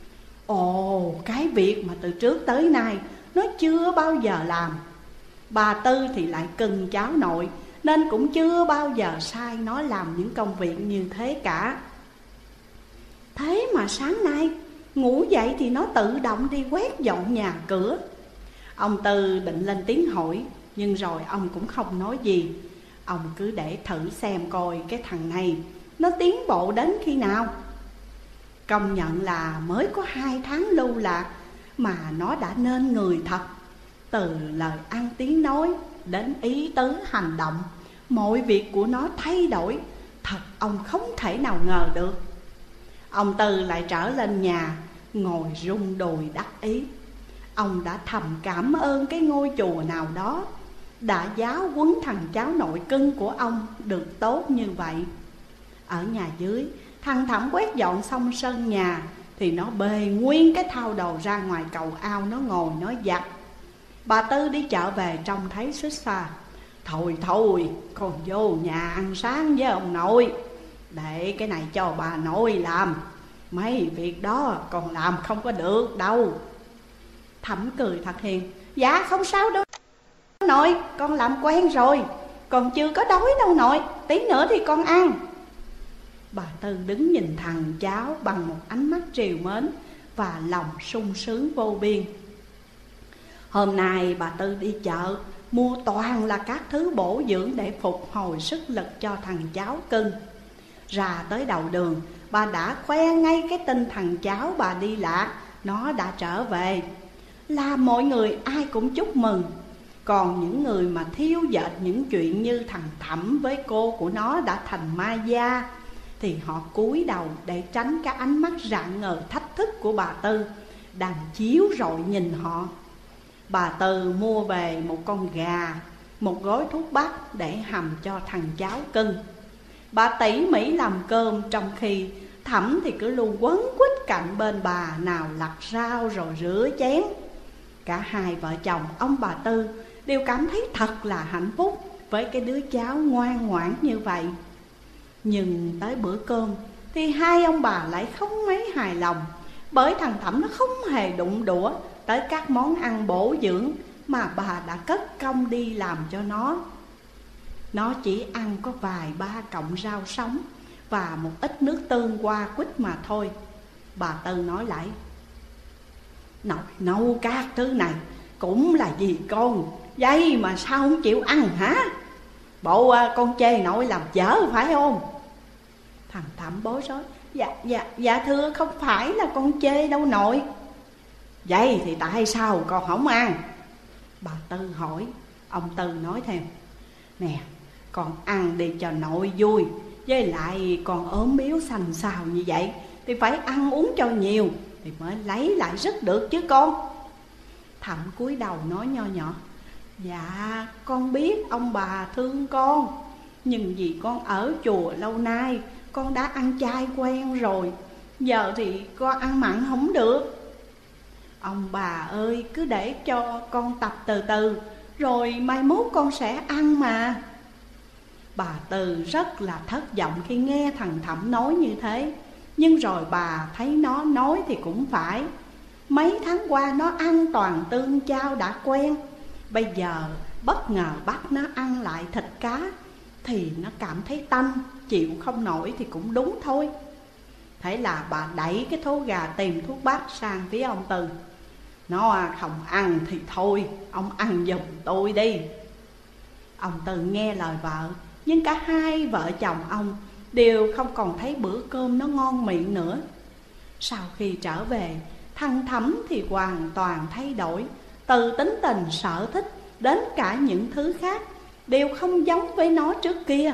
Ồ, cái việc mà từ trước tới nay nó chưa bao giờ làm. Bà Tư thì lại cưng cháu nội, nên cũng chưa bao giờ sai nó làm những công việc như thế cả. Thế mà sáng nay ngủ dậy thì nó tự động đi quét dọn nhà cửa. Ông Tư định lên tiếng hỏi, nhưng rồi ông cũng không nói gì. Ông cứ để thử xem coi cái thằng này nó tiến bộ đến khi nào. Công nhận là mới có hai tháng lưu lạc mà nó đã nên người thật. Từ lời ăn tiếng nói đến ý tứ hành động, mọi việc của nó thay đổi. Thật ông không thể nào ngờ được. Ông Tư lại trở lên nhà, ngồi rung đùi đắc ý. Ông đã thầm cảm ơn cái ngôi chùa nào đó đã giáo huấn thằng cháu nội cưng của ông được tốt như vậy. Ở nhà dưới, thằng Thẩm quét dọn xong sân nhà thì nó bê nguyên cái thau đồ ra ngoài cầu ao, nó ngồi nó giặt. Bà Tư đi chợ về trông thấy xích xa. Thôi thôi, con vô nhà ăn sáng với ông nội, để cái này cho bà nội làm. Mấy việc đó còn làm không có được đâu. Thẩm cười thật hiền. Dạ không sao đâu nội, con làm quen rồi, còn chưa có đói đâu nội, tí nữa thì con ăn. Bà Tư đứng nhìn thằng cháu bằng một ánh mắt trìu mến và lòng sung sướng vô biên. Hôm nay bà Tư đi chợ mua toàn là các thứ bổ dưỡng để phục hồi sức lực cho thằng cháu cưng. Ra tới đầu đường, bà đã khoe ngay cái tin thằng cháu bà đi lạc, nó đã trở về. Là mọi người ai cũng chúc mừng. Còn những người mà thiêu dệt những chuyện như thằng Thẩm với cô của nó đã thành ma gia, thì họ cúi đầu để tránh cái ánh mắt rạng ngời thách thức của bà Tư đang chiếu rọi nhìn họ. Bà Tư mua về một con gà, một gói thuốc bắc để hầm cho thằng cháu cưng. Bà tỉ mỉ làm cơm, trong khi Thẩm thì cứ luôn quấn quýt cạnh bên bà, nào lặt rau rồi rửa chén. Cả hai vợ chồng ông bà Tư đều cảm thấy thật là hạnh phúc với cái đứa cháu ngoan ngoãn như vậy. Nhưng tới bữa cơm thì hai ông bà lại không mấy hài lòng, bởi thằng Thẩm nó không hề đụng đũa tới các món ăn bổ dưỡng mà bà đã cất công đi làm cho nó. Nó chỉ ăn có vài ba cọng rau sống và một ít nước tương qua quýt mà thôi. Bà Tư nói lại: Nội nấu các thứ này cũng là vì con, vậy mà sao không chịu ăn hả? Bộ con chê nội làm dở phải không? Thằng Thẩm bối rối: Dạ, dạ, dạ thưa, không phải là con chê đâu nội. Vậy thì tại sao con không ăn? Bà Tư hỏi. Ông Tư nói thêm: Nè, con ăn đi cho nội vui. Với lại con ốm yếu xanh xao như vậy thì phải ăn uống cho nhiều thì mới lấy lại sức được chứ con. Thẩm cúi đầu nói nho nhỏ: Dạ, con biết ông bà thương con, nhưng vì con ở chùa lâu nay, con đã ăn chay quen rồi, giờ thì con ăn mặn không được. Ông bà ơi, cứ để cho con tập từ từ, rồi mai mốt con sẽ ăn mà. Bà Tư rất là thất vọng khi nghe thằng Thẩm nói như thế. Nhưng rồi bà thấy nó nói thì cũng phải. Mấy tháng qua nó ăn toàn tương chao đã quen, bây giờ bất ngờ bắt nó ăn lại thịt cá thì nó cảm thấy tanh, chịu không nổi thì cũng đúng thôi. Thế là bà đẩy cái thố gà tìm thuốc bắc sang phía ông Tư. Nó không ăn thì thôi, ông ăn giùm tôi đi. Ông Tư nghe lời vợ, nhưng cả hai vợ chồng ông đều không còn thấy bữa cơm nó ngon miệng nữa. Sau khi trở về, thằng Thẩm thì hoàn toàn thay đổi. Từ tính tình, sở thích đến cả những thứ khác đều không giống với nó trước kia.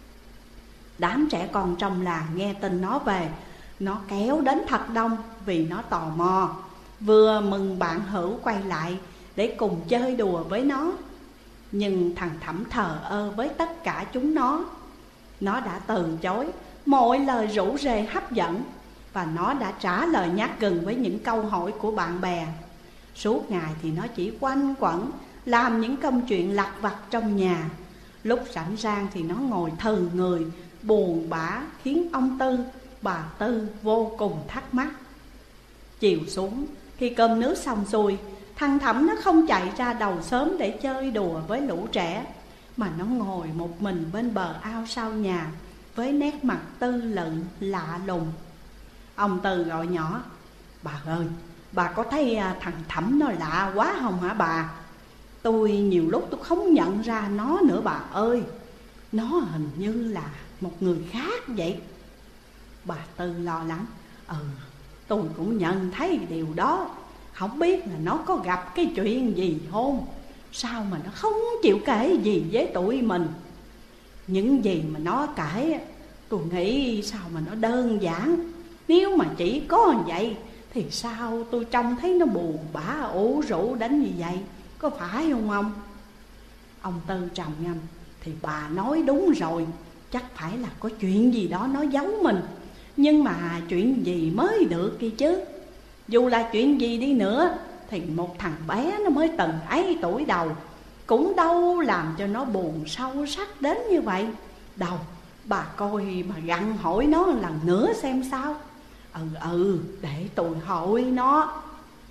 Đám trẻ con trong làng nghe tin nó về, nó kéo đến thật đông vì nó tò mò, vừa mừng bạn hữu quay lại để cùng chơi đùa với nó. Nhưng thằng Thẩm thờ ơ với tất cả chúng nó. Nó đã từ chối mọi lời rủ rê hấp dẫn, và nó đã trả lời nhát gừng với những câu hỏi của bạn bè. Suốt ngày thì nó chỉ quanh quẩn làm những công chuyện lặt vặt trong nhà. Lúc rảnh rang thì nó ngồi thừ người, buồn bã, khiến ông Tư, bà Tư vô cùng thắc mắc. Chiều xuống, khi cơm nước xong xuôi, thằng Thẩm nó không chạy ra đầu sớm để chơi đùa với lũ trẻ, mà nó ngồi một mình bên bờ ao sau nhà với nét mặt tư lự lạ lùng. Ông Tư gọi nhỏ: Bà ơi, bà có thấy thằng Thẩm nó lạ quá không hả bà? Tôi nhiều lúc tôi không nhận ra nó nữa bà ơi. Nó hình như là một người khác vậy. Bà Tư lo lắng: Ừ, tôi cũng nhận thấy điều đó. Không biết là nó có gặp cái chuyện gì không? Sao mà nó không chịu kể gì với tụi mình? Những gì mà nó kể, tôi nghĩ sao mà nó đơn giản. Nếu mà chỉ có vậy thì sao tôi trông thấy nó buồn bã ủ rũ đến như vậy, có phải không ông? Ông Tư trầm ngâm: Thì bà nói đúng rồi, chắc phải là có chuyện gì đó nó giấu mình. Nhưng mà chuyện gì mới được kia chứ? Dù là chuyện gì đi nữa thì một thằng bé nó mới từng ấy tuổi đầu cũng đâu làm cho nó buồn sâu sắc đến như vậy. Đâu, bà coi mà gặn hỏi nó lần nữa xem sao. Ừ ừ, để tôi hỏi nó.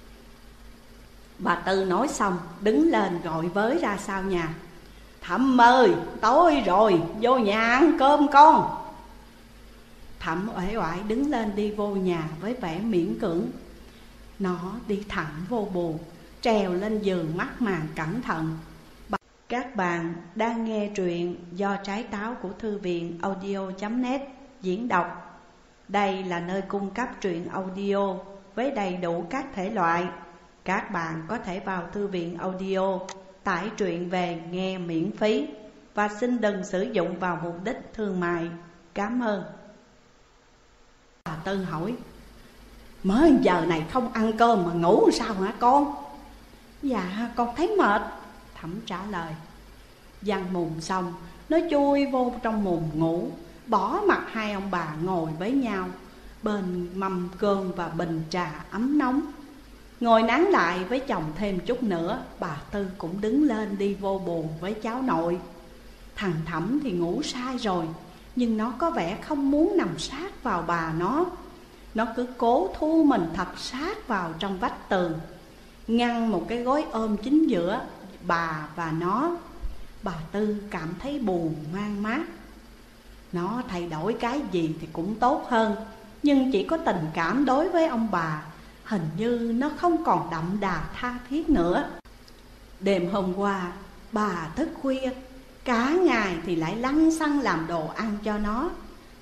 Bà Tư nói xong đứng lên gọi với ra sau nhà: Thẩm ơi, tối rồi, vô nhà ăn cơm con. Thẩm uể oải đứng lên đi vô nhà với vẻ miễn cưỡng. Nó đi thẳng vô buồng, trèo lên giường mắc màn cẩn thận. Các bạn đang nghe truyện do Trái Táo của Thư viện audio chấm net diễn đọc. Đây là nơi cung cấp truyện audio với đầy đủ các thể loại. Các bạn có thể vào Thư viện audio, tải truyện về nghe miễn phí, và xin đừng sử dụng vào mục đích thương mại. Cảm ơn. Bà Tư hỏi: Mới giờ này không ăn cơm mà ngủ sao hả con? Dạ, con thấy mệt. Thẩm trả lời. Giăng mùng xong, nó chui vô trong mùng ngủ, bỏ mặc hai ông bà ngồi với nhau bên mâm cơm và bình trà ấm nóng. Ngồi nán lại với chồng thêm chút nữa, bà Tư cũng đứng lên đi vô buồng với cháu nội. Thằng Thẩm thì ngủ sai rồi, nhưng nó có vẻ không muốn nằm sát vào bà nó. Nó cứ cố thu mình thật sát vào trong vách tường, ngăn một cái gối ôm chính giữa bà và nó. Bà Tư cảm thấy buồn man mác. Nó thay đổi cái gì thì cũng tốt hơn, nhưng chỉ có tình cảm đối với ông bà, hình như nó không còn đậm đà tha thiết nữa. Đêm hôm qua, bà thức khuya, cả ngày thì lại lăn xăng làm đồ ăn cho nó.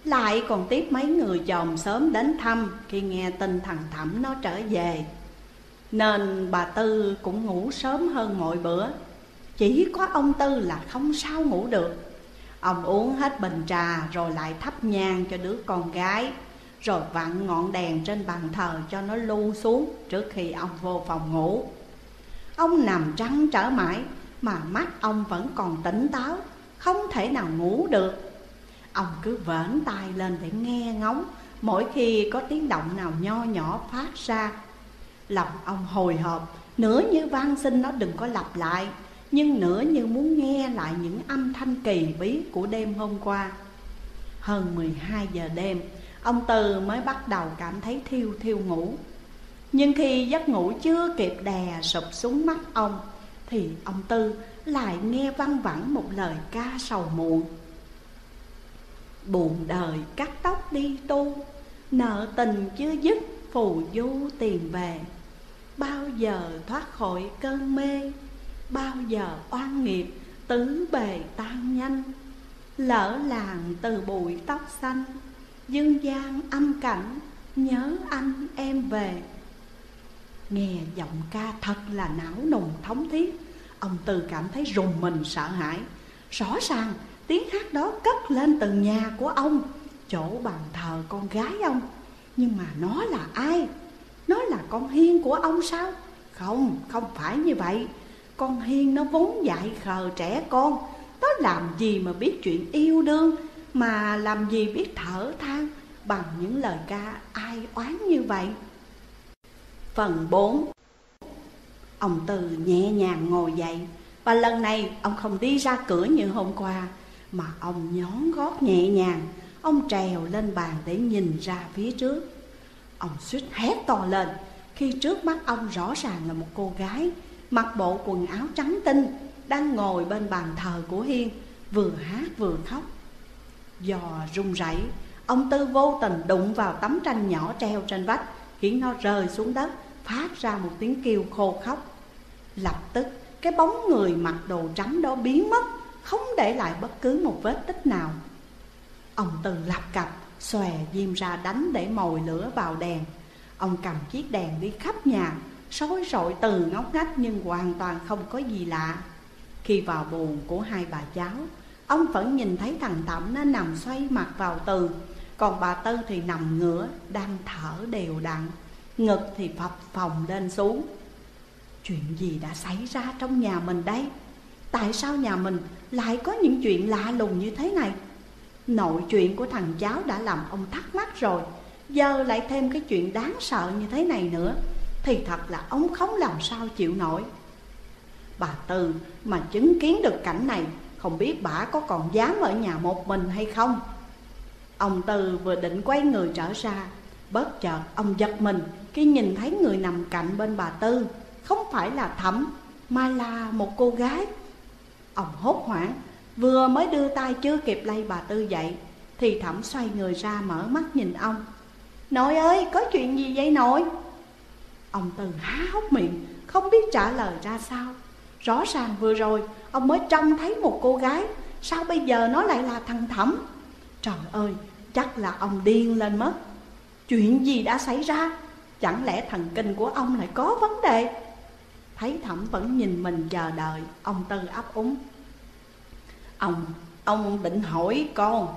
lại còn tiếp mấy người chòm sớm đến thăm khi nghe tin thằng Thẩm nó trở về. Nên bà Tư cũng ngủ sớm hơn mọi bữa. Chỉ có ông Tư là không sao ngủ được. Ông uống hết bình trà rồi lại thắp nhang cho đứa con gái, rồi vặn ngọn đèn trên bàn thờ cho nó lu xuống trước khi ông vô phòng ngủ. Ông nằm trăn trở mãi mà mắt ông vẫn còn tỉnh táo, không thể nào ngủ được. Ông cứ vểnh tai lên để nghe ngóng mỗi khi có tiếng động nào nho nhỏ phát ra. Lòng ông hồi hộp, nửa như van xin nó đừng có lặp lại, nhưng nửa như muốn nghe lại những âm thanh kỳ bí của đêm hôm qua. Hơn mười hai giờ đêm, ông Tư mới bắt đầu cảm thấy thiêu thiêu ngủ. Nhưng khi giấc ngủ chưa kịp đè sụp xuống mắt ông, thì ông Tư lại nghe văng vẳng một lời ca sầu muộn. Buồn đời cắt tóc đi tu, nợ tình chưa dứt phù du tiền về. Bao giờ thoát khỏi cơn mê, bao giờ oan nghiệp tứ bề tan nhanh. Lỡ làng từ bụi tóc xanh, dương gian âm cảnh nhớ anh em về. Nghe giọng ca thật là não nùng thống thiết, ông Tư cảm thấy rùng mình sợ hãi. Rõ ràng tiếng hát đó cất lên từ nhà của ông, chỗ bàn thờ con gái ông. Nhưng mà nó là ai? Nó là con Hiên của ông sao? Không, không phải như vậy. Con Hiên nó vốn dại khờ trẻ con. Nó làm gì mà biết chuyện yêu đương, mà làm gì biết thở than bằng những lời ca ai oán như vậy. Phần bốn. Ông Tư nhẹ nhàng ngồi dậy, và lần này ông không đi ra cửa như hôm qua, mà ông nhón gót nhẹ nhàng. Ông trèo lên bàn để nhìn ra phía trước. Ông suýt hét to lên khi trước mắt ông rõ ràng là một cô gái mặc bộ quần áo trắng tinh, đang ngồi bên bàn thờ của Hiên, vừa hát vừa khóc. Do run rẩy, ông Tư vô tình đụng vào tấm tranh nhỏ treo trên vách, khiến nó rơi xuống đất, phát ra một tiếng kêu khô khóc. Lập tức cái bóng người mặc đồ trắng đó biến mất, không để lại bất cứ một vết tích nào. Ông Tư lập cập xòe diêm ra đánh để mồi lửa vào đèn. Ông cầm chiếc đèn đi khắp nhà, soi rọi từ ngóc ngách nhưng hoàn toàn không có gì lạ. Khi vào buồng của hai bà cháu, ông vẫn nhìn thấy thằng Thẩm nó nằm xoay mặt vào tường, còn bà Tư thì nằm ngửa, đang thở đều đặn, ngực thì phập phồng lên xuống. Chuyện gì đã xảy ra trong nhà mình đây? Tại sao nhà mình lại có những chuyện lạ lùng như thế này? Nội chuyện của thằng cháu đã làm ông thắc mắc rồi, giờ lại thêm cái chuyện đáng sợ như thế này nữa, thì thật là ông không làm sao chịu nổi. Bà Tư mà chứng kiến được cảnh này, không biết bà có còn dám ở nhà một mình hay không. Ông Tư vừa định quay người trở ra, bất chợt ông giật mình khi nhìn thấy người nằm cạnh bên bà Tư không phải là Thẩm, mà là một cô gái. Ông hốt hoảng, vừa mới đưa tay chưa kịp lay bà Tư dậy, thì Thẩm xoay người ra mở mắt nhìn ông. Nội ơi, có chuyện gì vậy nội? Ông Tư há hốc miệng, không biết trả lời ra sao. Rõ ràng vừa rồi ông mới trông thấy một cô gái, sao bây giờ nó lại là thằng Thẩm? Trời ơi, chắc là ông điên lên mất. Chuyện gì đã xảy ra? Chẳng lẽ thần kinh của ông lại có vấn đề? Thấy Thẩm vẫn nhìn mình chờ đợi, ông Tư ấp úng. Ông, ông định hỏi con.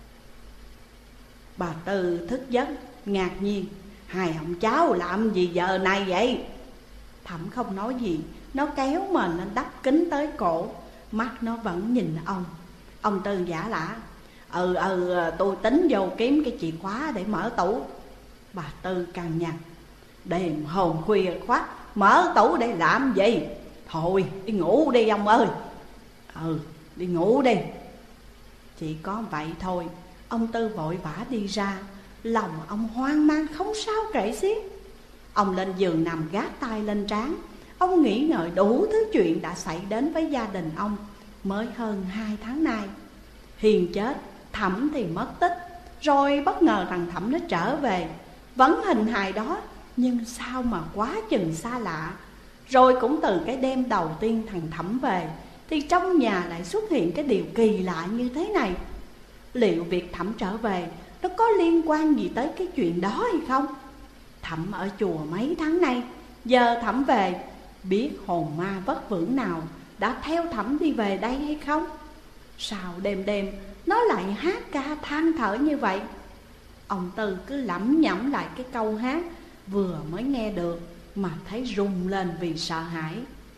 Bà Tư thức giấc, ngạc nhiên. Hai ông cháu làm gì giờ này vậy? Thẩm không nói gì, nó kéo mình lên đắp kính tới cổ, mắt nó vẫn nhìn ông. Ông Tư giả lả. Ừ ừ tôi tính vô kiếm cái chìa khóa để mở tủ. Bà Tư cằn nhằn. Đêm hồn khuya khoắt, mở tủ để làm gì? Thôi đi ngủ đi ông ơi. Ừ đi ngủ đi. Chỉ có vậy thôi. Ông Tư vội vã đi ra, lòng ông hoang mang không sao kể xiết. Ông lên giường nằm gác tay lên trán. Ông nghĩ ngợi đủ thứ chuyện đã xảy đến với gia đình ông mới hơn hai tháng nay. Hiền chết, Thẩm thì mất tích, rồi bất ngờ thằng Thẩm nó trở về, vẫn hình hài đó, nhưng sao mà quá chừng xa lạ. Rồi cũng từ cái đêm đầu tiên thằng Thẩm về, thì trong nhà lại xuất hiện cái điều kỳ lạ như thế này. Liệu việc Thẩm trở về nó có liên quan gì tới cái chuyện đó hay không? Thẩm ở chùa mấy tháng nay, giờ Thẩm về, biết hồn ma vất vưởng nào đã theo Thẩm đi về đây hay không? Sao đêm đêm nó lại hát ca than thở như vậy? Ông Tư cứ lẩm nhẩm lại cái câu hát vừa mới nghe được mà thấy rùng lên vì sợ hãi.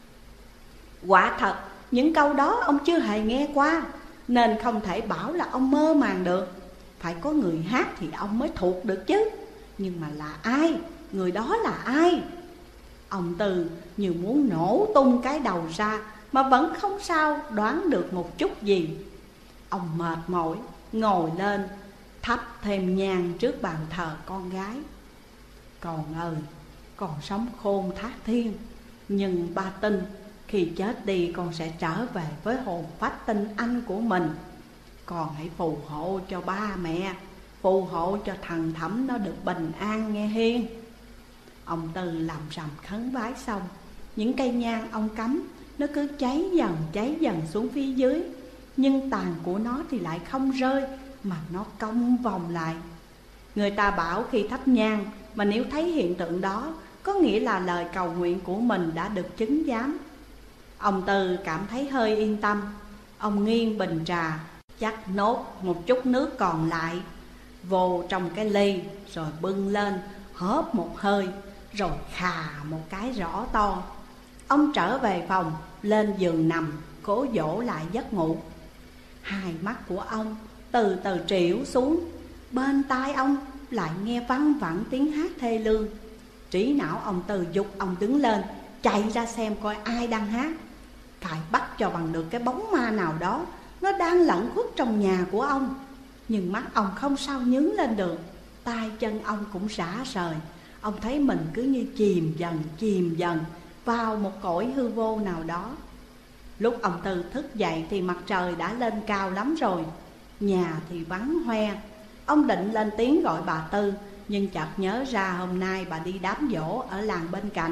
Quả thật, những câu đó ông chưa hề nghe qua, nên không thể bảo là ông mơ màng được. Phải có người hát thì ông mới thuộc được chứ. Nhưng mà là ai? Người đó là ai? Ông Tư như muốn nổ tung cái đầu ra mà vẫn không sao đoán được một chút gì. Ông mệt mỏi ngồi lên thắp thêm nhang trước bàn thờ con gái. Con ơi, con sống khôn thác thiên, nhưng ba tin khi chết đi con sẽ trở về với hồn phách tinh anh của mình. Con hãy phù hộ cho ba mẹ, phù hộ cho thằng Thẩm nó được bình an nghe hiên. Ông Tư làm rầm khấn vái xong, những cây nhang ông cắm nó cứ cháy dần cháy dần xuống phía dưới. Nhưng tàn của nó thì lại không rơi, mà nó cong vòng lại. Người ta bảo khi thắp nhang mà nếu thấy hiện tượng đó, có nghĩa là lời cầu nguyện của mình đã được chứng giám. Ông Tư cảm thấy hơi yên tâm. Ông nghiêng bình trà, chắc nốt một chút nước còn lại vô trong cái ly, rồi bưng lên hớp một hơi, rồi khà một cái rõ to. Ông trở về phòng, lên giường nằm, cố dỗ lại giấc ngủ. Hai mắt của ông từ từ trĩu xuống, bên tai ông lại nghe văng vẳng tiếng hát thê lương. Trí não ông Tư giục ông đứng lên, chạy ra xem coi ai đang hát. Phải bắt cho bằng được cái bóng ma nào đó, nó đang lẩn khuất trong nhà của ông. Nhưng mắt ông không sao nhướng lên được, tay chân ông cũng rã rời. Ông thấy mình cứ như chìm dần chìm dần vào một cõi hư vô nào đó. Lúc ông Tư thức dậy thì mặt trời đã lên cao lắm rồi, nhà thì vắng hoe. Ông định lên tiếng gọi bà Tư, nhưng chợt nhớ ra hôm nay bà đi đám giỗ ở làng bên cạnh.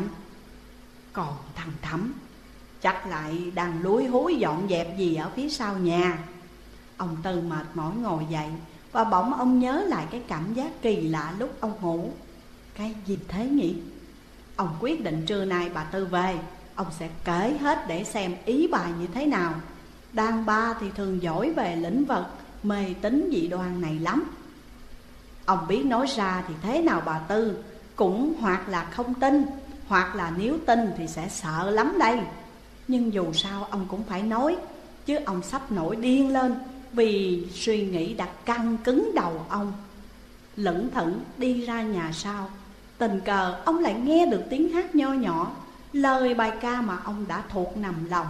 Còn thằng Thẩm chắc lại đang lúi húi dọn dẹp gì ở phía sau nhà. Ông Tư mệt mỏi ngồi dậy, và bỗng ông nhớ lại cái cảm giác kỳ lạ lúc ông ngủ. Cái gì thế nhỉ? Ông quyết định trưa nay bà Tư về, ông sẽ kể hết để xem ý bà như thế nào. Đàn bà thì thường giỏi về lĩnh vực mê tín dị đoan này lắm. Ông biết nói ra thì thế nào bà Tư cũng hoặc là không tin, hoặc là nếu tin thì sẽ sợ lắm đây. Nhưng dù sao ông cũng phải nói, chứ ông sắp nổi điên lên vì suy nghĩ đặt căng cứng đầu ông. Lững thững đi ra nhà sau, tình cờ ông lại nghe được tiếng hát nho nhỏ, lời bài ca mà ông đã thuộc nằm lòng.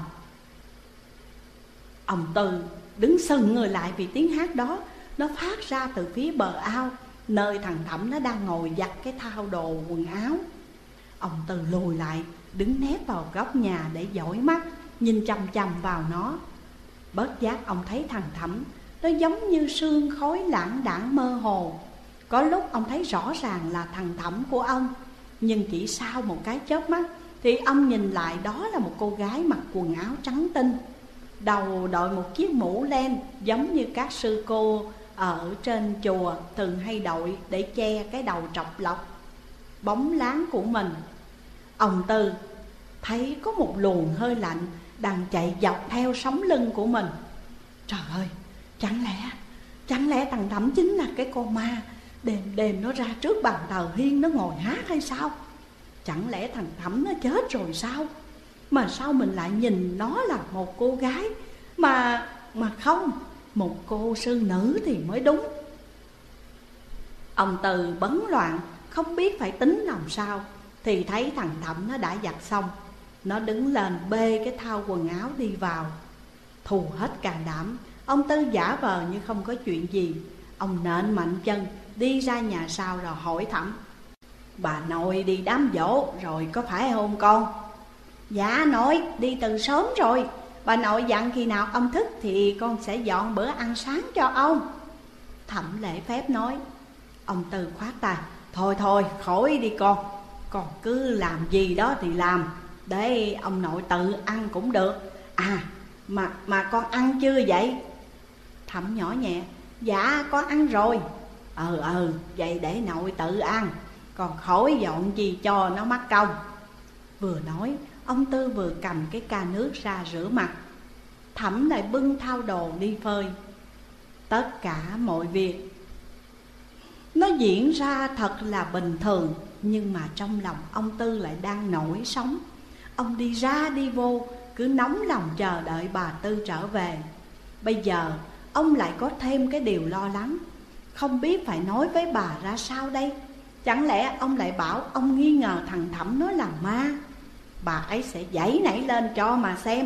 Ông Tư đứng sừng người lại vì tiếng hát đó nó phát ra từ phía bờ ao, nơi thằng Thẩm nó đang ngồi giặt cái thao đồ quần áo. Ông Tư lùi lại, đứng nép vào góc nhà để dõi mắt, nhìn chằm chằm vào nó. Bất giác ông thấy thằng Thẩm nó giống như sương khói lãng đãng mơ hồ. Có lúc ông thấy rõ ràng là thằng Thẩm của ông, nhưng chỉ sau một cái chớp mắt thì ông nhìn lại đó là một cô gái mặc quần áo trắng tinh, đầu đội một chiếc mũ len giống như các sư cô ở trên chùa thường hay đội để che cái đầu trọc lọc bóng láng của mình. Ông Tư thấy có một luồng hơi lạnh đang chạy dọc theo sống lưng của mình. Trời ơi, chẳng lẽ Chẳng lẽ thằng Thẩm chính là cái con ma đêm đêm nó ra trước bàn thờ hiên nó ngồi hát hay sao? Chẳng lẽ thằng Thẩm nó chết rồi sao? Mà sao mình lại nhìn nó là một cô gái, Mà mà không, một cô sư nữ thì mới đúng. Ông Từ bấn loạn, không biết phải tính làm sao, thì thấy thằng Thẩm nó đã giặt xong. Nó đứng lên bê cái thau quần áo đi vào. Thù hết can đảm, ông Tư giả vờ như không có chuyện gì. Ông nện mạnh chân đi ra nhà sau rồi hỏi Thẩm: "Bà nội đi đám giỗ rồi có phải không con?" "Dạ nội, đi từ sớm rồi. Bà nội dặn khi nào ông thức thì con sẽ dọn bữa ăn sáng cho ông." Thẩm lễ phép nói. Ông Tư khoát tay: "Thôi thôi, khỏi đi con. Con cứ làm gì đó thì làm, để ông nội tự ăn cũng được. À, mà mà con ăn chưa vậy?" Thẩm nhỏ nhẹ: "Dạ con ăn rồi." Ừ ừ, vậy để nội tự ăn, còn khỏi dọn gì cho nó mắc công. Vừa nói, ông Tư vừa cầm cái ca nước ra rửa mặt. Thẩm lại bưng thau đồ đi phơi. Tất cả mọi việc nó diễn ra thật là bình thường, nhưng mà trong lòng ông Tư lại đang nổi sóng. Ông đi ra đi vô, cứ nóng lòng chờ đợi bà Tư trở về. Bây giờ ông lại có thêm cái điều lo lắng, không biết phải nói với bà ra sao đây. Chẳng lẽ ông lại bảo ông nghi ngờ thằng Thẩm nó là ma? Bà ấy sẽ giãy nảy lên cho mà xem.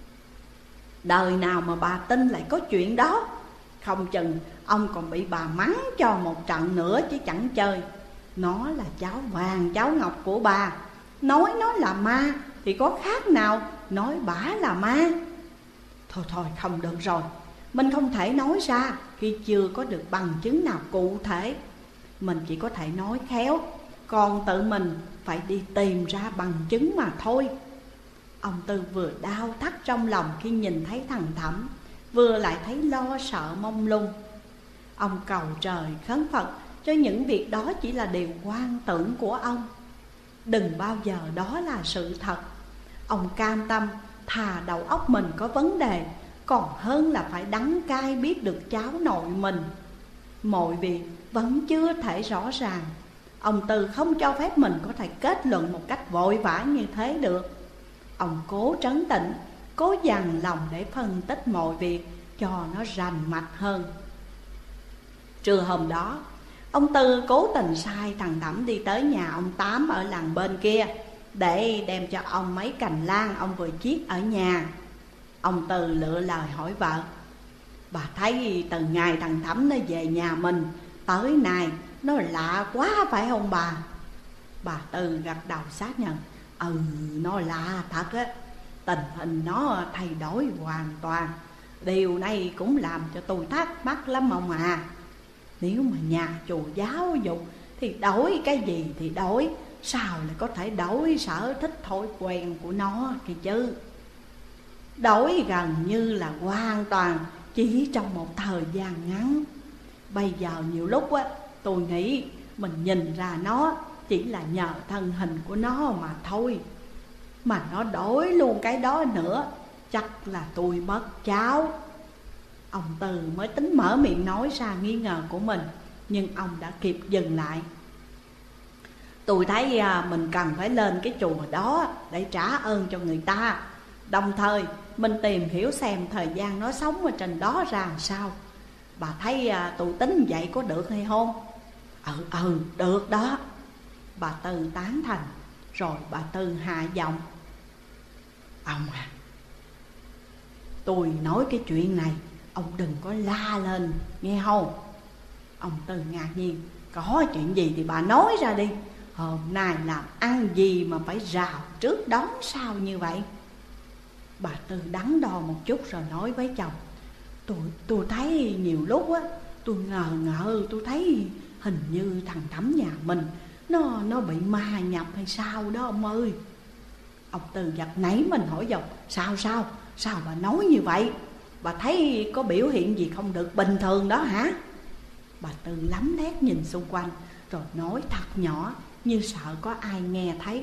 Đời nào mà bà tin lại có chuyện đó. Không chừng ông còn bị bà mắng cho một trận nữa chứ chẳng chơi. Nó là cháu vàng cháu ngọc của bà, nói nó là ma thì có khác nào nói bả là ma. Thôi thôi không được rồi, mình không thể nói ra khi chưa có được bằng chứng nào cụ thể. Mình chỉ có thể nói khéo, còn tự mình phải đi tìm ra bằng chứng mà thôi. Ông Tư vừa đau thắt trong lòng khi nhìn thấy thằng Thẩm, vừa lại thấy lo sợ mông lung. Ông cầu trời khấn Phật cho những việc đó chỉ là điều quan tưởng của ông, đừng bao giờ đó là sự thật. Ông cam tâm thà đầu óc mình có vấn đề, còn hơn là phải đắng cay biết được cháu nội mình. Mọi việc vẫn chưa thể rõ ràng. Ông Tư không cho phép mình có thể kết luận một cách vội vã như thế được. Ông cố trấn tĩnh, cố dằn lòng để phân tích mọi việc cho nó rành mạch hơn. Trưa hôm đó, ông Tư cố tình sai thằng Thẩm đi tới nhà ông Tám ở làng bên kia để đem cho ông mấy cành lan ông vừa chiết ở nhà. Ông Tư lựa lời hỏi vợ: bà thấy từ ngày thằng Thẩm nó về nhà mình tới nay nó lạ quá phải không bà? Bà Tư gật đầu xác nhận: ừ, nó lạ thật á. Tình hình nó thay đổi hoàn toàn. Điều này cũng làm cho tôi thắc mắc lắm ông à. Nếu mà nhà chùa giáo dục thì đổi cái gì thì đổi, sao lại có thể đổi sở thích thói quen của nó kìa chứ? Đổi gần như là hoàn toàn chỉ trong một thời gian ngắn. Bây giờ nhiều lúc á, tôi nghĩ mình nhìn ra nó chỉ là nhờ thân hình của nó mà thôi. Mà nó đổi luôn cái đó nữa, chắc là tôi mất cháu. Ông Tư mới tính mở miệng nói ra nghi ngờ của mình, nhưng ông đã kịp dừng lại. Tôi thấy mình cần phải lên cái chùa đó để trả ơn cho người ta, đồng thời mình tìm hiểu xem thời gian nó sống ở trên đó ra sao. Bà thấy tôi tính vậy có được hay không? Ừ ừ được đó. Bà Tư tán thành. Rồi bà Tư hạ giọng: ông à, tôi nói cái chuyện này ông đừng có la lên nghe không? Ông Tư ngạc nhiên: có chuyện gì thì bà nói ra đi. Hôm nay làm ăn gì mà phải rào trước đón sau như vậy? Bà Tư đắn đo một chút rồi nói với chồng: Tôi, tôi thấy nhiều lúc á, tôi ngờ ngợ tôi thấy hình như thằng Thẩm nhà mình Nó nó bị ma nhập hay sao đó ông ơi. Ông Tư giật nảy mình hỏi dòng: Sao sao, sao bà nói như vậy? Bà thấy có biểu hiện gì không được bình thường đó hả? Bà Tư lấm lét nhìn xung quanh rồi nói thật nhỏ, như sợ có ai nghe thấy: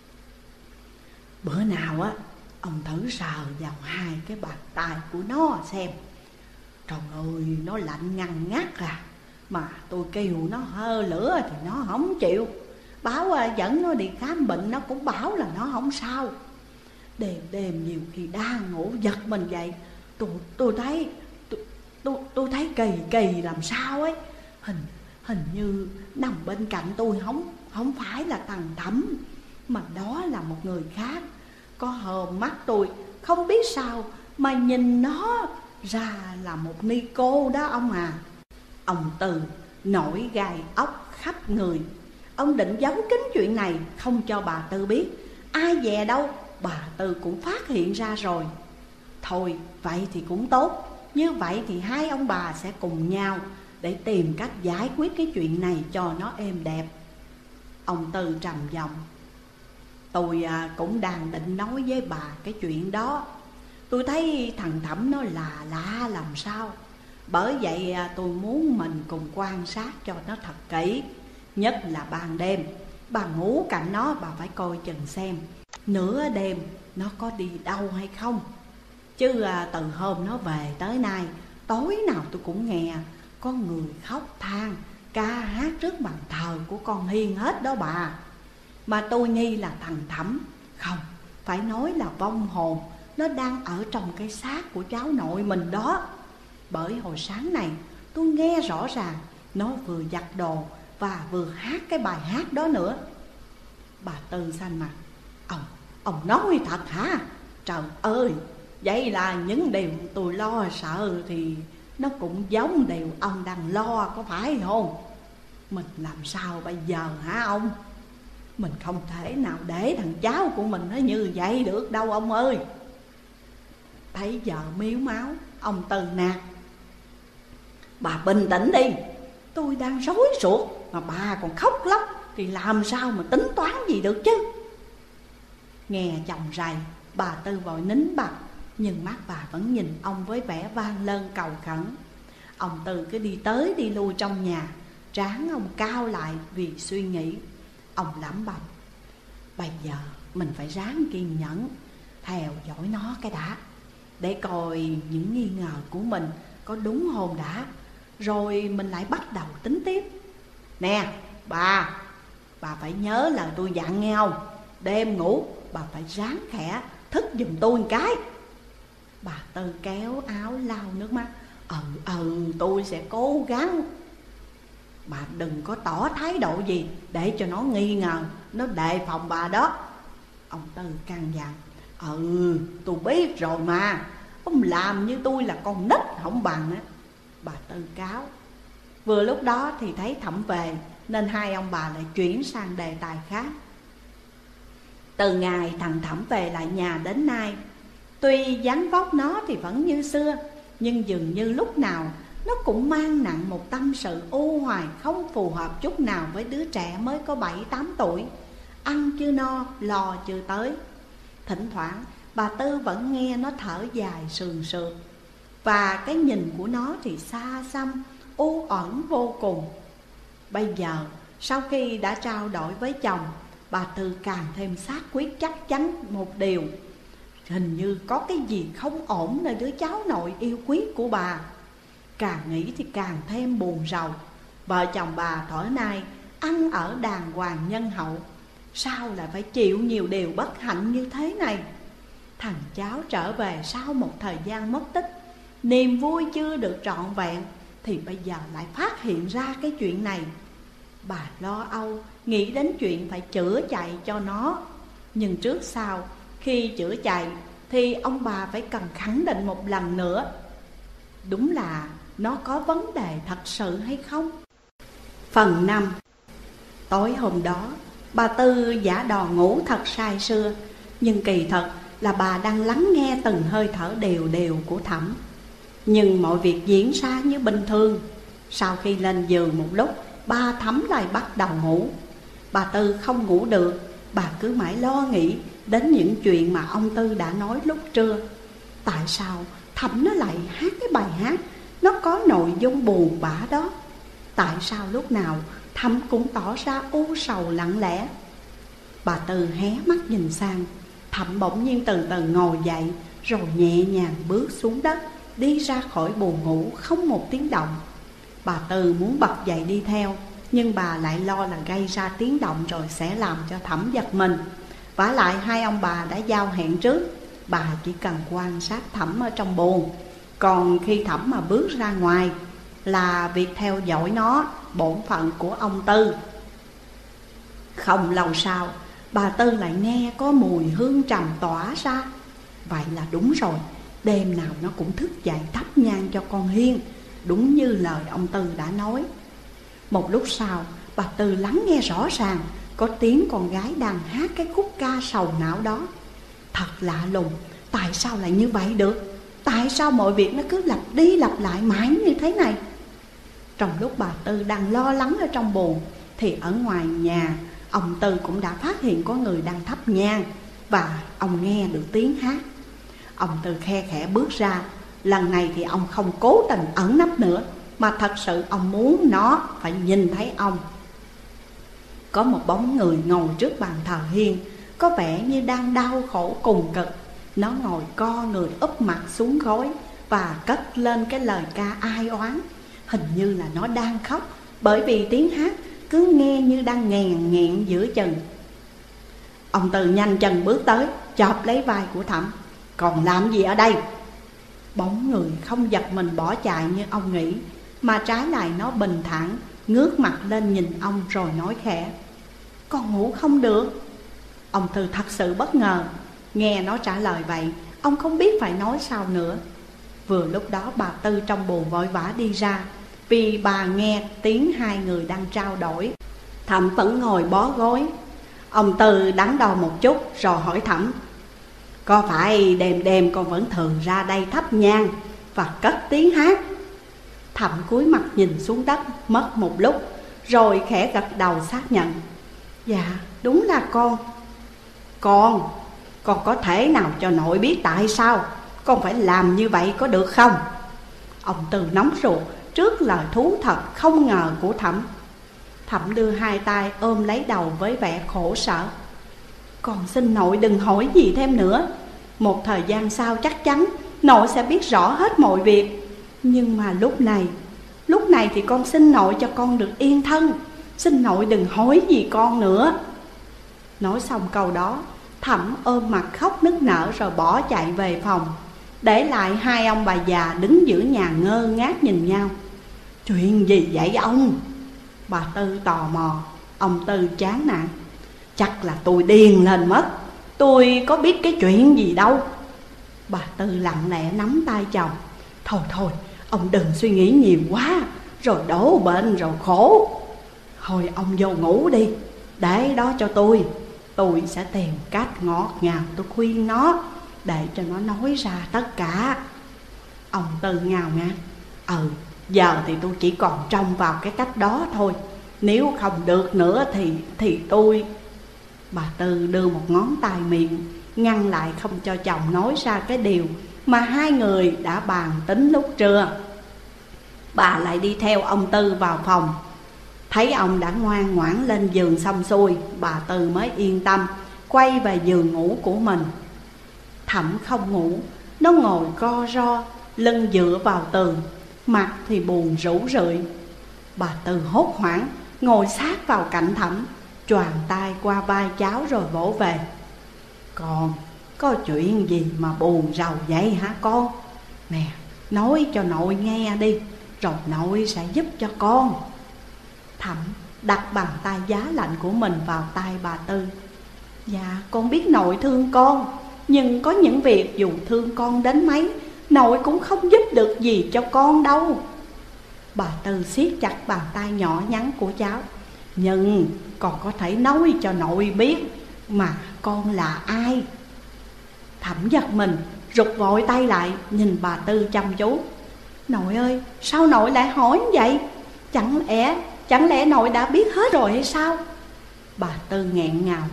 Bữa nào á, ông thử sờ vào hai cái bàn tay của nó xem. Trời ơi, nó lạnh ngăn ngắt à. Mà tôi kêu nó hơ lửa thì nó không chịu. Báo dẫn nó đi khám bệnh nó cũng bảo là nó không sao. Đêm đêm nhiều khi đang ngủ giật mình dậy, Tôi tôi thấy tôi, tôi, tôi thấy kỳ kỳ làm sao ấy. Hình hình như nằm bên cạnh tôi không không phải là thằng Thẩm, mà đó là một người khác. Có hôm mắt tôi không biết sao mà nhìn nó ra là một ni cô đó ông à. Ông Tư nổi gai ốc khắp người. Ông định giấu kín chuyện này không cho bà Tư biết. Ai dè đâu bà Tư cũng phát hiện ra rồi. Thôi vậy thì cũng tốt. Như vậy thì hai ông bà sẽ cùng nhau để tìm cách giải quyết cái chuyện này cho nó êm đẹp. Ông Tư trầm giọng: Tôi cũng đang định nói với bà cái chuyện đó. Tôi thấy thằng Thẩm nó là lạ làm sao. Bởi vậy tôi muốn mình cùng quan sát cho nó thật kỹ. Nhất là ban đêm, bà ngủ cạnh nó bà phải coi chừng xem nửa đêm nó có đi đâu hay không. Chứ từ hôm nó về tới nay, tối nào tôi cũng nghe có người khóc than, ca hát trước bàn thờ của con Hiên hết đó bà. Mà tôi nghi là thằng Thẩm, không, phải nói là vong hồn, nó đang ở trong cái xác của cháu nội mình đó. Bởi hồi sáng này tôi nghe rõ ràng nó vừa giặt đồ và vừa hát cái bài hát đó nữa. Bà Tư xanh mặt: Ông, ông nói thật hả? Trời ơi, vậy là những điều tôi lo sợ thì nó cũng giống điều ông đang lo, có phải không? Mình làm sao bây giờ hả ông? Mình không thể nào để thằng cháu của mình nó như vậy được đâu ông ơi. Thấy vợ miếu máu, ông Tư nạt: Bà bình tĩnh đi, tôi đang rối ruột mà bà còn khóc lóc thì làm sao mà tính toán gì được chứ. Nghe chồng rầy, bà Tư vội nín bặt, nhưng mắt bà vẫn nhìn ông với vẻ van lơn cầu khẩn. Ông Tư cứ đi tới đi lui trong nhà, trán ông cao lại vì suy nghĩ. Ông lẩm bẩm: Bây giờ mình phải ráng kiên nhẫn, theo dõi nó cái đã, để coi những nghi ngờ của mình có đúng không đã, rồi mình lại bắt đầu tính tiếp. Nè bà, bà phải nhớ lời tôi dặn nghe không? Đêm ngủ bà phải ráng khẽ thức giùm tôi một cái. Bà Tư kéo áo lau nước mắt: Ừ ừ tôi sẽ cố gắng. Bà đừng có tỏ thái độ gì để cho nó nghi ngờ, nó đề phòng bà đó. Ông Tư căn dặn: Ừ tôi biết rồi mà, ông làm như tôi là con nít không bằng á. Bà Tư cáo. Vừa lúc đó thì thấy Thẩm về, nên hai ông bà lại chuyển sang đề tài khác. Từ ngày thằng Thẩm về lại nhà đến nay, tuy dáng vóc nó thì vẫn như xưa, nhưng dường như lúc nào nó cũng mang nặng một tâm sự u hoài không phù hợp chút nào với đứa trẻ mới có bảy tám tuổi, ăn chưa no, lo chưa tới. Thỉnh thoảng bà Tư vẫn nghe nó thở dài sườn sượt, và cái nhìn của nó thì xa xăm, u uẩn vô cùng. Bây giờ sau khi đã trao đổi với chồng, bà Tư càng thêm xác quyết chắc chắn một điều: hình như có cái gì không ổn nơi đứa cháu nội yêu quý của bà. Càng nghĩ thì càng thêm buồn rầu. Vợ chồng bà thổi nay ăn ở đàng hoàng nhân hậu, sao lại phải chịu nhiều điều bất hạnh như thế này? Thằng cháu trở về sau một thời gian mất tích, niềm vui chưa được trọn vẹn, thì bây giờ lại phát hiện ra cái chuyện này. Bà lo âu, nghĩ đến chuyện phải chữa chạy cho nó. Nhưng trước sau, khi chữa chạy thì ông bà phải cần khẳng định một lần nữa, đúng là nó có vấn đề thật sự hay không. Phần năm. Tối hôm đó, bà Tư giả đò ngủ thật say sưa, nhưng kỳ thật là bà đang lắng nghe từng hơi thở đều đều của Thẩm. Nhưng mọi việc diễn ra như bình thường. Sau khi lên giường một lúc, bà Thẩm lại bắt đầu ngủ. Bà Tư không ngủ được, bà cứ mãi lo nghĩ đến những chuyện mà ông Tư đã nói lúc trưa. Tại sao Thẩm nó lại hát cái bài hát nó có nội dung buồn bã đó? Tại sao lúc nào Thẩm cũng tỏ ra u sầu lặng lẽ? Bà Tư hé mắt nhìn sang. Thẩm bỗng nhiên từ từ ngồi dậy, rồi nhẹ nhàng bước xuống đất, đi ra khỏi buồng ngủ không một tiếng động. Bà Tư muốn bật dậy đi theo, nhưng bà lại lo là gây ra tiếng động rồi sẽ làm cho Thẩm giật mình. Vả lại hai ông bà đã giao hẹn trước, bà chỉ cần quan sát Thẩm ở trong buồng, còn khi Thẩm mà bước ra ngoài là việc theo dõi nó, bổn phận của ông Tư. Không lâu sau, bà Tư lại nghe có mùi hương trầm tỏa ra. Vậy là đúng rồi, đêm nào nó cũng thức dậy thắp nhang cho con Hiên, đúng như lời ông Tư đã nói. Một lúc sau, bà Tư lắng nghe rõ ràng có tiếng con gái đang hát cái khúc ca sầu não đó. Thật lạ lùng, tại sao lại như vậy được? Tại sao mọi việc nó cứ lặp đi lặp lại mãi như thế này? Trong lúc bà Tư đang lo lắng ở trong buồng, thì ở ngoài nhà, ông Tư cũng đã phát hiện có người đang thắp nhang, và ông nghe được tiếng hát. Ông Tư khe khẽ bước ra, lần này thì ông không cố tình ẩn nấp nữa, mà thật sự ông muốn nó phải nhìn thấy ông. Có một bóng người ngồi trước bàn thờ hiên, có vẻ như đang đau khổ cùng cực. Nó ngồi co người úp mặt xuống gối và cất lên cái lời ca ai oán. Hình như là nó đang khóc, bởi vì tiếng hát cứ nghe như đang nghèn nghẹn giữa chừng. Ông Từ nhanh chân bước tới, chộp lấy vai của Thẩm. Còn làm gì ở đây? Bóng người không giật mình bỏ chạy như ông nghĩ, mà trái lại nó bình thản ngước mặt lên nhìn ông rồi nói khẽ: Con ngủ không được. Ông Từ thật sự bất ngờ. Nghe nó trả lời vậy, ông không biết phải nói sao nữa. Vừa lúc đó bà Tư trong buồn vội vã đi ra, vì bà nghe tiếng hai người đang trao đổi. Thẩm vẫn ngồi bó gối. Ông Tư đắn đo một chút rồi hỏi Thẩm: Có phải đêm đêm con vẫn thường ra đây thắp nhang và cất tiếng hát? Thẩm cúi mặt nhìn xuống đất mất một lúc, rồi khẽ gật đầu xác nhận: Dạ đúng là con. Con, con có thể nào cho nội biết tại sao con phải làm như vậy có được không? Ông Tư nóng ruột trước lời thú thật không ngờ của Thẩm. Thẩm đưa hai tay ôm lấy đầu với vẻ khổ sở. Con xin nội đừng hỏi gì thêm nữa. Một thời gian sau chắc chắn nội sẽ biết rõ hết mọi việc. Nhưng mà lúc này, lúc này thì con xin nội cho con được yên thân. Xin nội đừng hỏi gì con nữa. Nói xong câu đó, Thẩm ôm mặt khóc nức nở rồi bỏ chạy về phòng, để lại hai ông bà già đứng giữa nhà ngơ ngác nhìn nhau. Chuyện gì vậy ông? Bà Tư tò mò. Ông Tư chán nản: Chắc là tôi điên lên mất. Tôi có biết cái chuyện gì đâu. Bà Tư lặng lẽ nắm tay chồng: Thôi thôi, ông đừng suy nghĩ nhiều quá, rồi đổ bệnh rồi khổ. Thôi ông vô ngủ đi, để đó cho tôi. Tôi sẽ tìm cách ngọt ngào tôi khuyên nó, để cho nó nói ra tất cả. Ông Tư ngào ngán: Ừ, giờ thì tôi chỉ còn trông vào cái cách đó thôi. Nếu không được nữa thì thì tôi... Bà Tư đưa một ngón tay miệng ngăn lại không cho chồng nói ra cái điều mà hai người đã bàn tính lúc trưa. Bà lại đi theo ông Tư vào phòng. Thấy ông đã ngoan ngoãn lên giường xong xuôi, bà Tư mới yên tâm quay về giường ngủ của mình. Thẩm không ngủ, nó ngồi co ro, lưng dựa vào tường, mặt thì buồn rũ rượi. Bà Tư hốt hoảng ngồi sát vào cạnh Thẩm, choàng tay qua vai cháu rồi vỗ về: Con, có chuyện gì mà buồn rầu vậy hả con? Nè, nói cho nội nghe đi, rồi nội sẽ giúp cho con. Thẩm đặt bàn tay giá lạnh của mình vào tay bà Tư: Dạ con biết nội thương con, nhưng có những việc dù thương con đến mấy, nội cũng không giúp được gì cho con đâu. Bà Tư siết chặt bàn tay nhỏ nhắn của cháu: Nhưng con có thể nói cho nội biết mà con là ai. Thẩm giật mình, rụt vội tay lại nhìn bà Tư chăm chú: Nội ơi, sao nội lại hỏi vậy? Chẳng lẽ, chẳng lẽ nội đã biết hết rồi hay sao? Bà Tư nghẹn ngào: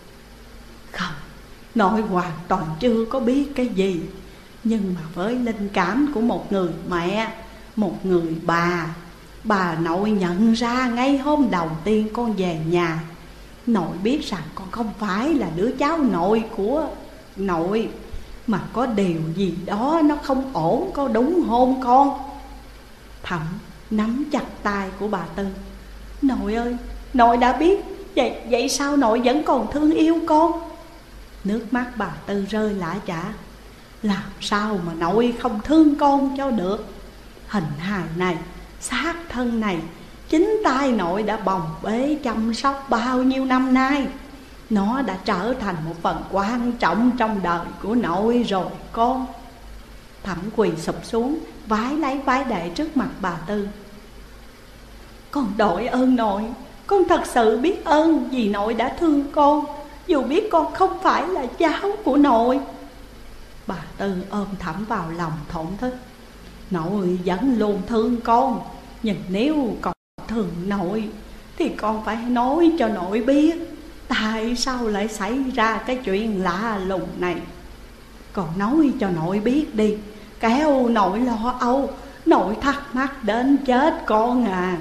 Không, nội hoàn toàn chưa có biết cái gì. Nhưng mà với linh cảm của một người mẹ, một người bà, bà nội nhận ra ngay hôm đầu tiên con về nhà. Nội biết rằng con không phải là đứa cháu nội của nội, mà có điều gì đó nó không ổn, có đúng không con? Thẩm nắm chặt tay của bà Tư: Nội ơi, nội đã biết, vậy, vậy sao nội vẫn còn thương yêu con? Nước mắt bà Tư rơi lã chã: Làm sao mà nội không thương con cho được? Hình hài này, xác thân này, chính tay nội đã bồng bế chăm sóc bao nhiêu năm nay. Nó đã trở thành một phần quan trọng trong đời của nội rồi con. Thẩm quỳ sụp xuống, vái lấy vái đệ trước mặt bà Tư: Con đội ơn nội, con thật sự biết ơn vì nội đã thương con, dù biết con không phải là cháu của nội. Bà Tư ôm Thẩm vào lòng thổn thức: Nội vẫn luôn thương con, nhưng nếu con thương nội thì con phải nói cho nội biết tại sao lại xảy ra cái chuyện lạ lùng này. Con nói cho nội biết đi, kéo nội lo âu, nội thắc mắc đến chết con à.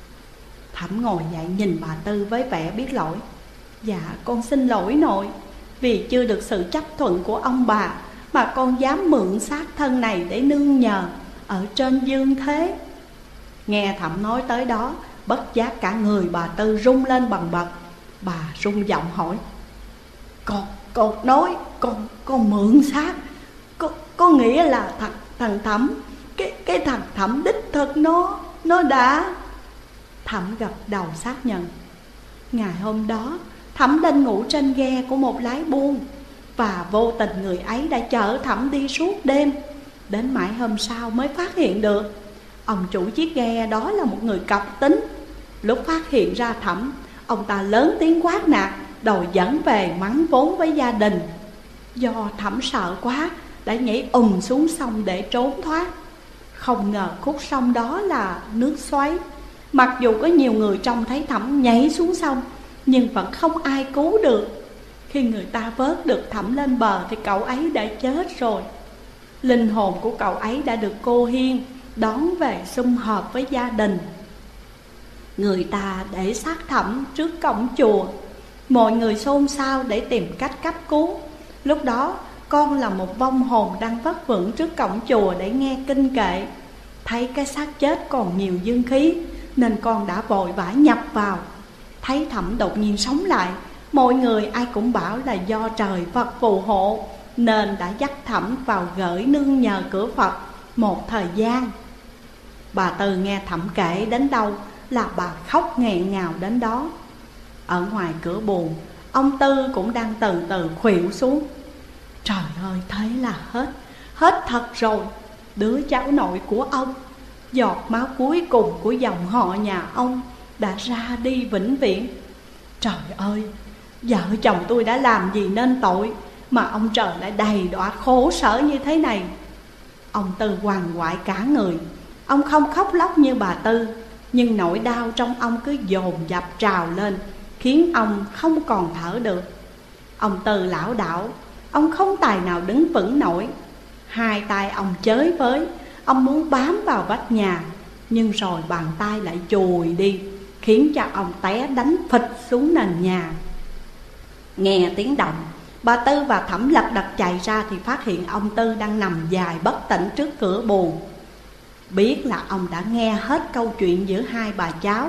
Thẩm ngồi dậy nhìn bà Tư với vẻ biết lỗi. Dạ con xin lỗi nội, vì chưa được sự chấp thuận của ông bà mà con dám mượn xác thân này để nương nhờ ở trên dương thế. Nghe Thẩm nói tới đó, bất giác cả người bà Tư rung lên bần bật. Bà rung giọng hỏi: Con, con nói con, con mượn xác, có, có nghĩa là thằng, thằng Thẩm, cái, cái thằng Thẩm đích thực nó, nó đã... Thẩm gật đầu xác nhận. Ngày hôm đó Thẩm lên ngủ trên ghe của một lái buôn, và vô tình người ấy đã chở Thẩm đi suốt đêm. Đến mãi hôm sau mới phát hiện được ông chủ chiếc ghe đó là một người cọc tính. Lúc phát hiện ra Thẩm, ông ta lớn tiếng quát nạt, đòi dẫn về mắng vốn với gia đình. Do Thẩm sợ quá đã nhảy ùm xuống sông để trốn thoát. Không ngờ khúc sông đó là nước xoáy. Mặc dù có nhiều người trông thấy Thẩm nhảy xuống sông, nhưng vẫn không ai cứu được. Khi người ta vớt được Thẩm lên bờ thì cậu ấy đã chết rồi. Linh hồn của cậu ấy đã được cô Hiên đón về sum họp với gia đình. Người ta để xác Thẩm trước cổng chùa. Mọi người xôn xao để tìm cách cấp cứu. Lúc đó con là một vong hồn đang vất vưởng trước cổng chùa để nghe kinh kệ. Thấy cái xác chết còn nhiều dương khí nên con đã vội vã nhập vào. Thấy Thẩm đột nhiên sống lại, mọi người ai cũng bảo là do trời Phật phù hộ, nên đã dắt Thẩm vào gửi nương nhờ cửa Phật một thời gian. Bà Tư nghe Thẩm kể đến đâu là bà khóc nghẹn ngào đến đó. Ở ngoài cửa buồng, ông Tư cũng đang từ từ khuỵu xuống. Trời ơi, thế là hết, hết thật rồi. Đứa cháu nội của ông, giọt máu cuối cùng của dòng họ nhà ông, đã ra đi vĩnh viễn. Trời ơi, vợ chồng tôi đã làm gì nên tội mà ông trời lại đầy đọa khổ sở như thế này. Ông Tư quằn quại cả người. Ông không khóc lóc như bà Tư, nhưng nỗi đau trong ông cứ dồn dập trào lên, khiến ông không còn thở được. Ông Tư lảo đảo, ông không tài nào đứng vững nổi. Hai tay ông chới với, ông muốn bám vào vách nhà, nhưng rồi bàn tay lại chùi đi, khiến cho ông té đánh phịch xuống nền nhà. Nghe tiếng động, bà Tư và Thẩm lật đật chạy ra thì phát hiện ông Tư đang nằm dài bất tỉnh trước cửa buồng. Biết là ông đã nghe hết câu chuyện giữa hai bà cháu,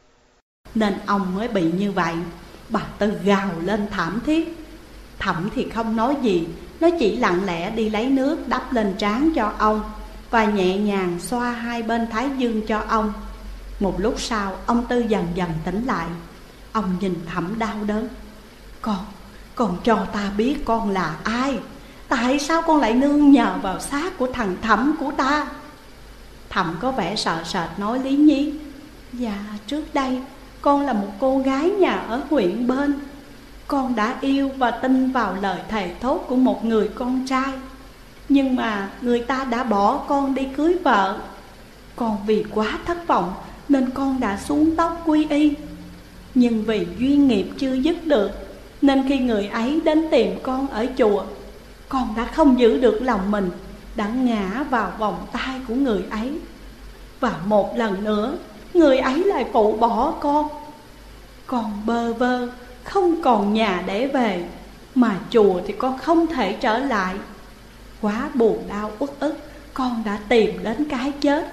nên ông mới bị như vậy. Bà Tư gào lên thảm thiết. Thẩm thì không nói gì, nó chỉ lặng lẽ đi lấy nước đắp lên trán cho ông và nhẹ nhàng xoa hai bên thái dương cho ông. Một lúc sau, ông Tư dần dần tỉnh lại. Ông nhìn Thẩm đau đớn. Con, con cho ta biết con là ai? Tại sao con lại nương nhờ vào xác của thằng Thẩm của ta? Thẩm có vẻ sợ sệt nói lý nhí. Dạ, trước đây con là một cô gái nhà ở huyện bên. Con đã yêu và tin vào lời thề thốt của một người con trai, nhưng mà người ta đã bỏ con đi cưới vợ. Con vì quá thất vọng nên con đã xuống tóc quy y. Nhưng vì duyên nghiệp chưa dứt được, nên khi người ấy đến tìm con ở chùa, con đã không giữ được lòng mình, đã ngã vào vòng tay của người ấy. Và một lần nữa, người ấy lại phụ bỏ con. Con bơ vơ, không còn nhà để về, mà chùa thì con không thể trở lại. Quá buồn đau uất ức, con đã tìm đến cái chết.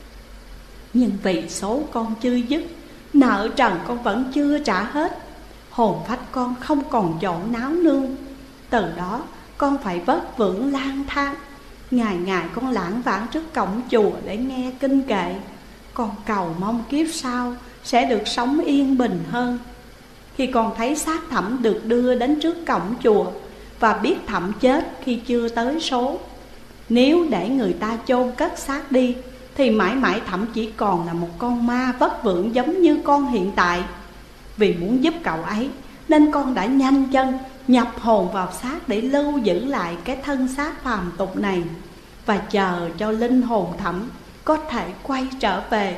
Nhưng vì số con chưa dứt, nợ trần con vẫn chưa trả hết, hồn phách con không còn chỗ náo nương. Từ đó con phải vất vưởng lang thang. Ngày ngày con lãng vãng trước cổng chùa để nghe kinh kệ. Con cầu mong kiếp sau sẽ được sống yên bình hơn. Khi con thấy xác Thẩm được đưa đến trước cổng chùa, và biết Thẩm chết khi chưa tới số, nếu để người ta chôn cất xác đi, thì mãi mãi Thẩm chỉ còn là một con ma vất vưởng giống như con hiện tại. Vì muốn giúp cậu ấy, nên con đã nhanh chân nhập hồn vào xác để lưu giữ lại cái thân xác phàm tục này, và chờ cho linh hồn Thẩm có thể quay trở về.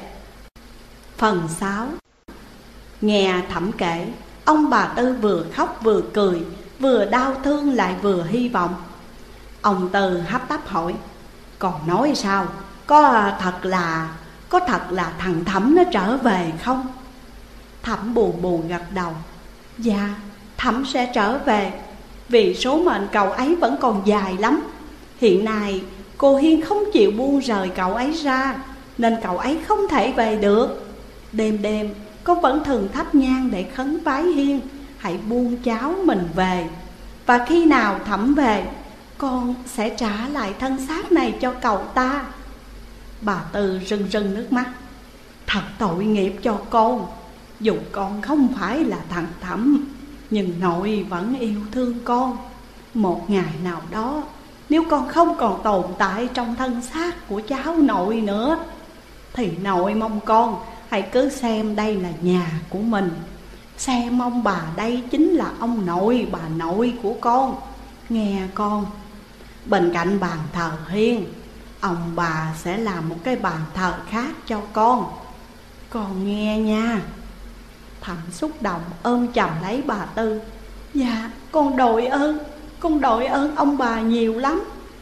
Phần sáu. Nghe Thẩm kể, ông bà Tư vừa khóc vừa cười, vừa đau thương lại vừa hy vọng. Ông Tư hấp tấp hỏi. Còn nói sao, có thật là Có thật là thằng Thẩm nó trở về không? Thẩm buồn buồn gật đầu. Dạ, Thẩm sẽ trở về, vì số mệnh cậu ấy vẫn còn dài lắm. Hiện nay cô Hiên không chịu buông rời cậu ấy ra, nên cậu ấy không thể về được. Đêm đêm con vẫn thường thắp nhang để khấn vái Hiên hãy buông cháu mình về. Và khi nào Thẩm về, con sẽ trả lại thân xác này cho cậu ta. Bà Tư rưng rưng nước mắt. Thật tội nghiệp cho con. Dù con không phải là thằng Thẩm, nhưng nội vẫn yêu thương con. Một ngày nào đó, nếu con không còn tồn tại trong thân xác của cháu nội nữa, thì nội mong con hãy cứ xem đây là nhà của mình, xem ông bà đây chính là ông nội bà nội của con, nghe con. Bên cạnh bàn thờ Hiên, ông bà sẽ làm một cái bàn thờ khác cho con. Con nghe nha. Thẩm xúc động ôm chầm lấy bà Tư. Dạ, con đội ơn, con đội ơn ông bà nhiều lắm.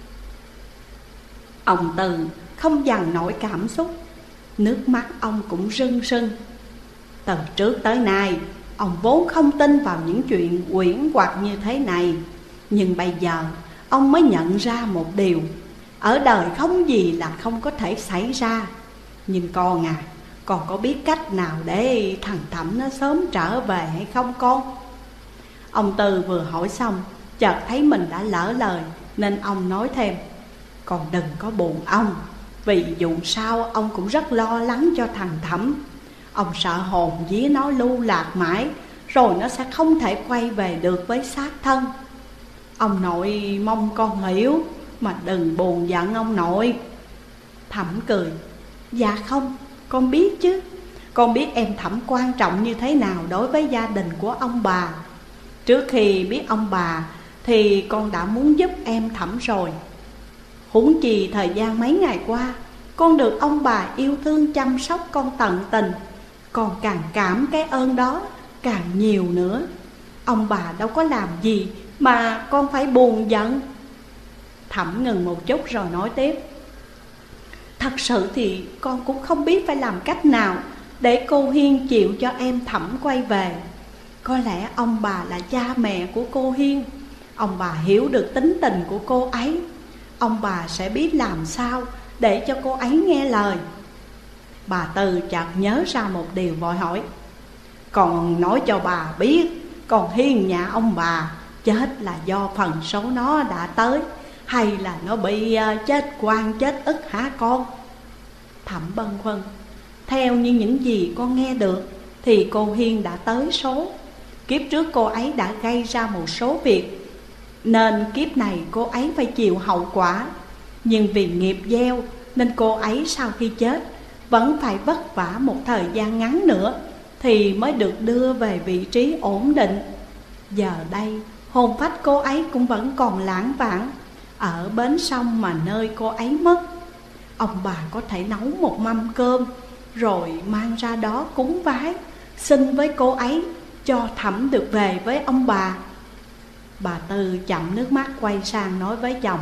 Ông Tư không dằn nổi cảm xúc, nước mắt ông cũng rưng rưng. Từ trước tới nay, ông vốn không tin vào những chuyện uyển hoặc như thế này. Nhưng bây giờ ông mới nhận ra một điều: ở đời không gì là không có thể xảy ra. Nhưng con à, con có biết cách nào để thằng Thẩm nó sớm trở về hay không con? Ông Tư vừa hỏi xong, chợt thấy mình đã lỡ lời, nên ông nói thêm: Con đừng có buồn ông, vì dù sao ông cũng rất lo lắng cho thằng Thẩm. Ông sợ hồn vía nó lưu lạc mãi, rồi nó sẽ không thể quay về được với xác thân. Ông nội mong con hiểu, mà đừng buồn giận ông nội. Thẩm cười. Dạ không, con biết chứ. Con biết em Thẩm quan trọng như thế nào đối với gia đình của ông bà. Trước khi biết ông bà thì con đã muốn giúp em Thẩm rồi. Huống chi thời gian mấy ngày qua, con được ông bà yêu thương chăm sóc con tận tình, con càng cảm cái ơn đó càng nhiều nữa. Ông bà đâu có làm gì mà con phải buồn giận. Thẩm ngừng một chút rồi nói tiếp: Thật sự thì con cũng không biết phải làm cách nào để cô Hiên chịu cho em Thẩm quay về. Có lẽ ông bà là cha mẹ của cô Hiên, ông bà hiểu được tính tình của cô ấy. Ông bà sẽ biết làm sao để cho cô ấy nghe lời. Bà Tư chợt nhớ ra một điều vội hỏi: Còn nói cho bà biết, con Hiên nhà ông bà chết là do phần số nó đã tới, hay là nó bị chết oan chết ức hả con? Thẩm bâng khuâng. Theo như những gì con nghe được thì cô Hiên đã tới số. Kiếp trước cô ấy đã gây ra một số việc, nên kiếp này cô ấy phải chịu hậu quả. Nhưng vì nghiệp gieo nên cô ấy sau khi chết vẫn phải vất vả một thời gian ngắn nữa thì mới được đưa về vị trí ổn định. Giờ đây hồn phách cô ấy cũng vẫn còn lãng vãng ở bến sông mà nơi cô ấy mất. Ông bà có thể nấu một mâm cơm rồi mang ra đó cúng vái, xin với cô ấy cho Thẩm được về với ông bà. Bà Tư chậm nước mắt quay sang nói với chồng: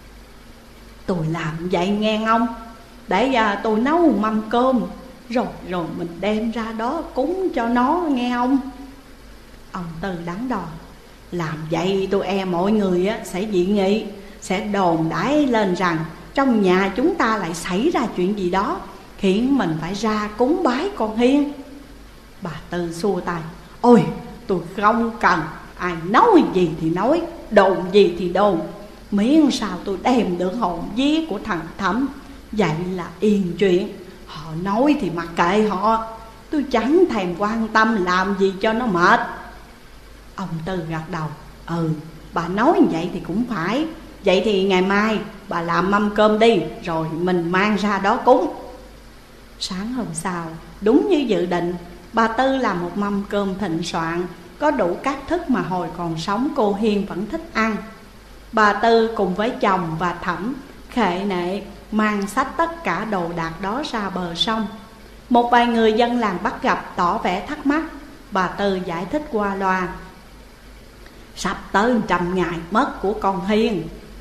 Tôi làm vậy nghe ông, để à, tôi nấu một mâm cơm rồi rồi mình đem ra đó cúng cho nó nghe ông. Ông Tư đắn đo: Làm vậy tôi e mọi người á, sẽ dị nghị, sẽ đồn đãi lên rằng trong nhà chúng ta lại xảy ra chuyện gì đó khiến mình phải ra cúng bái con Hiên. Bà Tư xua tay: Ôi tôi không cần, ai nói gì thì nói, đồn gì thì đồn, miễn sao tôi đem được hồn vía của thằng Thẩm, vậy là yên chuyện. Họ nói thì mặc kệ họ, tôi chẳng thèm quan tâm làm gì cho nó mệt. Ông Tư gật đầu: Ừ, bà nói như vậy thì cũng phải. Vậy thì ngày mai bà làm mâm cơm đi, rồi mình mang ra đó cúng. Sáng hôm sau, đúng như dự định, bà Tư làm một mâm cơm thịnh soạn, có đủ các thức mà hồi còn sống cô Hiên vẫn thích ăn. Bà Tư cùng với chồng và Thẩm khệ nệ mang xách tất cả đồ đạc đó ra bờ sông. Một vài người dân làng bắt gặp tỏ vẻ thắc mắc. Bà Tư giải thích qua loa: Sắp tới trăm ngày mất của con Hiên,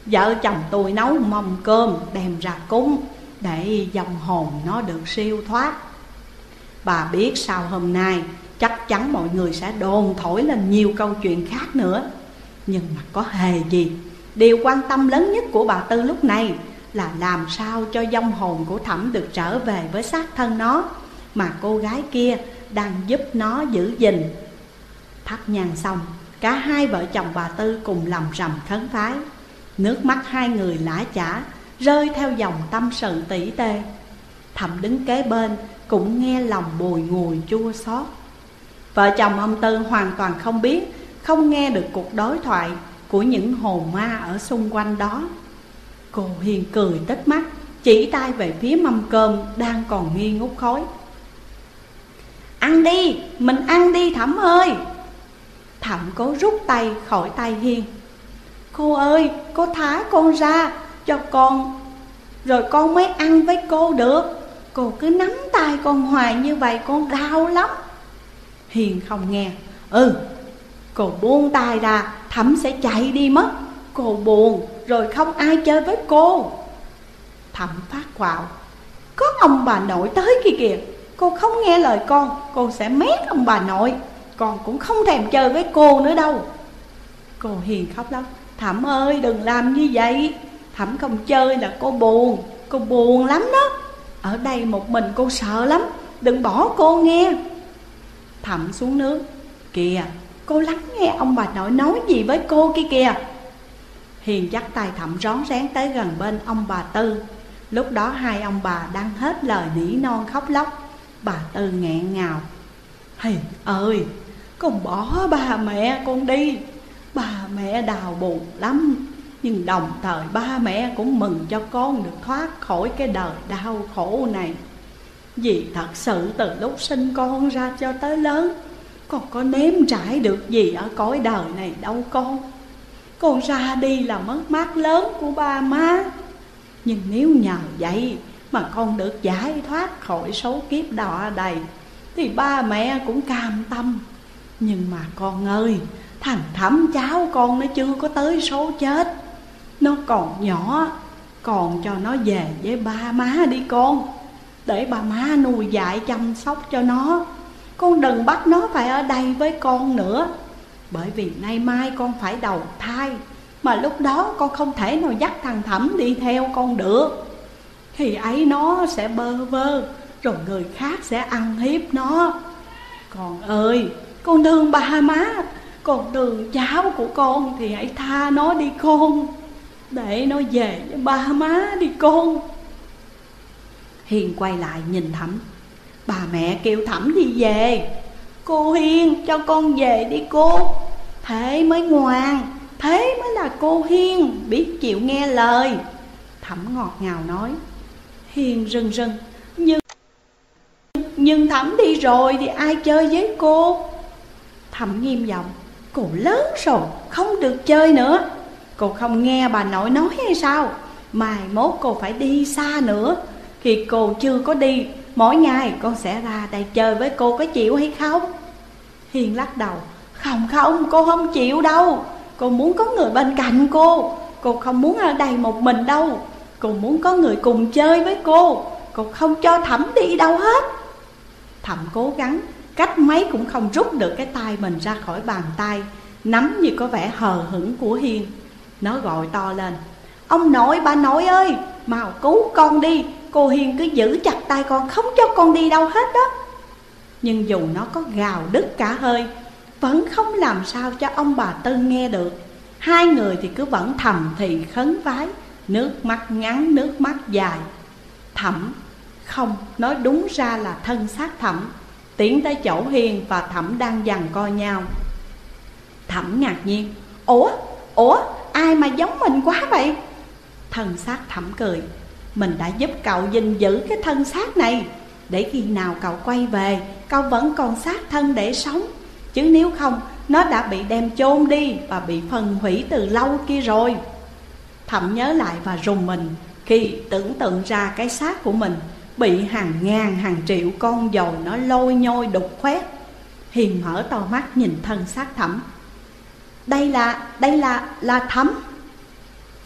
Vợ chồng tôi nấu mâm cơm đem ra cúng, để vong hồn nó được siêu thoát. Bà biết sau hôm nay chắc chắn mọi người sẽ đồn thổi lên nhiều câu chuyện khác nữa. Nhưng mà có hề gì, điều quan tâm lớn nhất của bà Tư lúc này là làm sao cho vong hồn của Thẩm được trở về với xác thân nó, mà cô gái kia đang giúp nó giữ gìn. Thắp nhang xong, cả hai vợ chồng bà Tư cùng lầm rầm khấn vái. Nước mắt hai người lã chã rơi theo dòng tâm sự tỉ tê. Thẩm đứng kế bên cũng nghe lòng bùi ngùi chua xót. Vợ chồng ông Tư hoàn toàn không biết, không nghe được cuộc đối thoại của những hồn ma ở xung quanh đó. Cô Hiền cười tít mắt, chỉ tay về phía mâm cơm đang còn nghi ngút khói. Ăn đi, mình ăn đi Thẩm ơi. Thẩm cố rút tay khỏi tay Hiền. Cô ơi, cô thả con ra cho con, rồi con mới ăn với cô được. Cô cứ nắm tay con hoài như vậy con đau lắm. Hiền không nghe. Ừ, cô buông tay ra, Thẩm sẽ chạy đi mất. Cô buồn rồi không ai chơi với cô. Thẩm phát quạo. Có ông bà nội tới kia kìa, cô không nghe lời con, cô sẽ mét ông bà nội. Con cũng không thèm chơi với cô nữa đâu. Cô Hiền khóc lóc. Thẩm ơi đừng làm như vậy. Thẩm không chơi là cô buồn, cô buồn lắm đó. Ở đây một mình cô sợ lắm, đừng bỏ cô nghe. Thẩm xuống nước. Kìa, cô lắng nghe ông bà nội nói gì với cô kia kìa. Hiền dắt tay Thẩm rón rén tới gần bên ông bà Tư. Lúc đó hai ông bà đang hết lời nỉ non khóc lóc. Bà Tư nghẹn ngào. Hiền ơi, con bỏ ba mẹ con đi. Ba mẹ đau buồn lắm, nhưng đồng thời ba mẹ cũng mừng cho con được thoát khỏi cái đời đau khổ này. Vì thật sự từ lúc sinh con ra cho tới lớn, con có nếm trải được gì ở cõi đời này đâu con. Con ra đi là mất mát lớn của ba má. Nhưng nếu nhờ vậy mà con được giải thoát khỏi số kiếp đọa đầy, thì ba mẹ cũng cam tâm. Nhưng mà con ơi, thằng Thẩm cháu con nó chưa có tới số chết. Nó còn nhỏ, còn cho nó về với ba má đi con, để ba má nuôi dạy chăm sóc cho nó. Con đừng bắt nó phải ở đây với con nữa. Bởi vì nay mai con phải đầu thai, mà lúc đó con không thể nào dắt thằng Thẩm đi theo con được. Khi ấy nó sẽ bơ vơ, rồi người khác sẽ ăn hiếp nó. Con ơi, con thương ba má, con thương cháu của con, thì hãy tha nó đi con, để nó về với ba má đi con. Hiền quay lại nhìn Thẩm. Bà mẹ kêu Thẩm đi về. Cô Hiền cho con về đi cô. Thế mới ngoan, thế mới là cô Hiền biết chịu nghe lời. Thẩm ngọt ngào nói. Hiền rưng rưng. Nhưng Nhưng Thẩm đi rồi thì ai chơi với cô? Thẩm nghiêm giọng. Cô lớn rồi, không được chơi nữa. Cô không nghe bà nội nói hay sao? Mai mốt cô phải đi xa nữa. Khi cô chưa có đi, mỗi ngày con sẽ ra đây chơi với cô, có chịu hay không? Hiền lắc đầu. Không không, cô không chịu đâu. Cô muốn có người bên cạnh cô. Cô không muốn ở đây một mình đâu. Cô muốn có người cùng chơi với cô. Cô không cho Thẩm đi đâu hết. Thẩm cố gắng, cách mấy cũng không rút được cái tay mình ra khỏi bàn tay nắm như có vẻ hờ hững của Hiền. Nó gọi to lên. Ông nội, bà nội ơi, mau cứu con đi. Cô Hiền cứ giữ chặt tay con, không cho con đi đâu hết đó. Nhưng dù nó có gào đứt cả hơi, vẫn không làm sao cho ông bà Tư nghe được. Hai người thì cứ vẫn thầm thì khấn vái, nước mắt ngắn nước mắt dài. Thẩm không, nói đúng ra là thân xác Thẩm tiến tới chỗ Hiền và Thẩm đang giằng co nhau. Thẩm ngạc nhiên. Ủa, ủa, ai mà giống mình quá vậy? Thân xác Thẩm cười. Mình đã giúp cậu gìn giữ cái thân xác này, để khi nào cậu quay về, cậu vẫn còn xác thân để sống. Chứ nếu không, nó đã bị đem chôn đi và bị phân hủy từ lâu kia rồi. Thẩm nhớ lại và rùng mình khi tưởng tượng ra cái xác của mình bị hàng ngàn hàng triệu con dồi nó lôi nhôi đục khoét. Hiền mở to mắt nhìn thân xác Thẩm. Đây là, đây là, là Thẩm.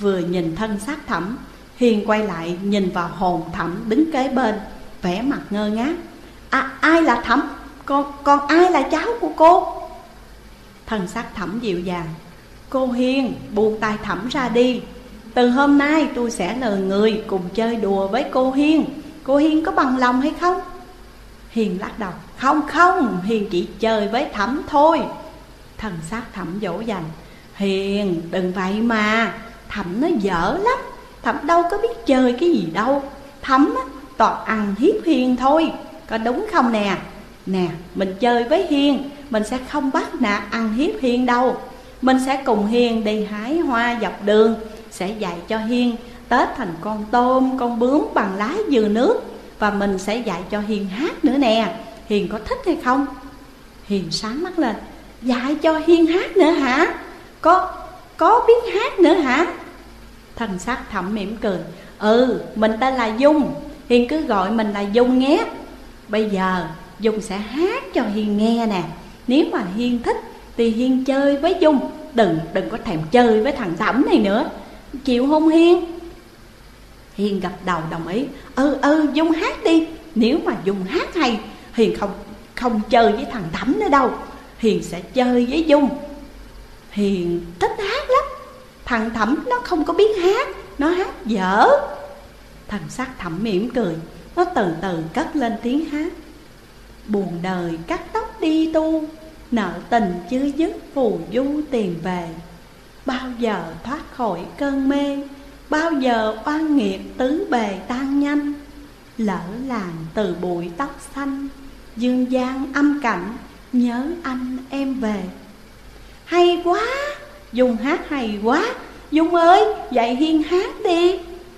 Vừa nhìn thân xác Thẩm, Hiền quay lại nhìn vào hồn Thẩm đứng kế bên, vẻ mặt ngơ ngác. À, ai là Thẩm? Còn, còn ai là cháu của cô? Thân xác Thẩm dịu dàng. Cô Hiền, buông tay Thẩm ra đi. Từ hôm nay tôi sẽ là người cùng chơi đùa với cô Hiền. Cô Hiền có bằng lòng hay không? Hiền lắc đầu. Không không, Hiền chỉ chơi với Thẩm thôi. Thân xác Thẩm dỗ dành. Hiền đừng vậy mà, Thẩm nó dở lắm. Thẩm đâu có biết chơi cái gì đâu. Thẩm toàn ăn hiếp Hiền thôi, có đúng không nè? Nè, mình chơi với Hiền, mình sẽ không bắt nạt ăn hiếp Hiền đâu. Mình sẽ cùng Hiền đi hái hoa dọc đường, sẽ dạy cho Hiền tết thành con tôm, con bướm bằng lá dừa nước. Và mình sẽ dạy cho Hiền hát nữa nè. Hiền có thích hay không? Hiền sáng mắt lên. Dạy cho Hiền hát nữa hả? Có, có biết hát nữa hả? Thân xác Thẩm mỉm cười. Ừ, mình tên là Dung, Hiền cứ gọi mình là Dung nhé. Bây giờ Dung sẽ hát cho Hiền nghe nè. Nếu mà Hiền thích thì Hiền chơi với Dung, Đừng đừng có thèm chơi với thằng Thẩm này nữa. Chịu không Hiền? Hiền gật đầu đồng ý. Ừ ừ Dung hát đi. Nếu mà Dung hát hay, Hiền không không chơi với thằng Thẩm nữa đâu. Hiền sẽ chơi với Dung. Hiền thích hát lắm. Thằng Thẩm nó không có biết hát, nó hát dở. Thần sắc Thẩm mỉm cười. Nó từ từ cất lên tiếng hát. Buồn đời cắt tóc đi tu, nợ tình chưa dứt phù du tìm về. Bao giờ thoát khỏi cơn mê, bao giờ oan nghiệt tứ bề tan nhanh. Lỡ làng từ bụi tóc xanh, dương gian âm cảnh, nhớ anh em về. Hay quá, Dung hát hay quá. Dung ơi, dạy Hiền hát đi.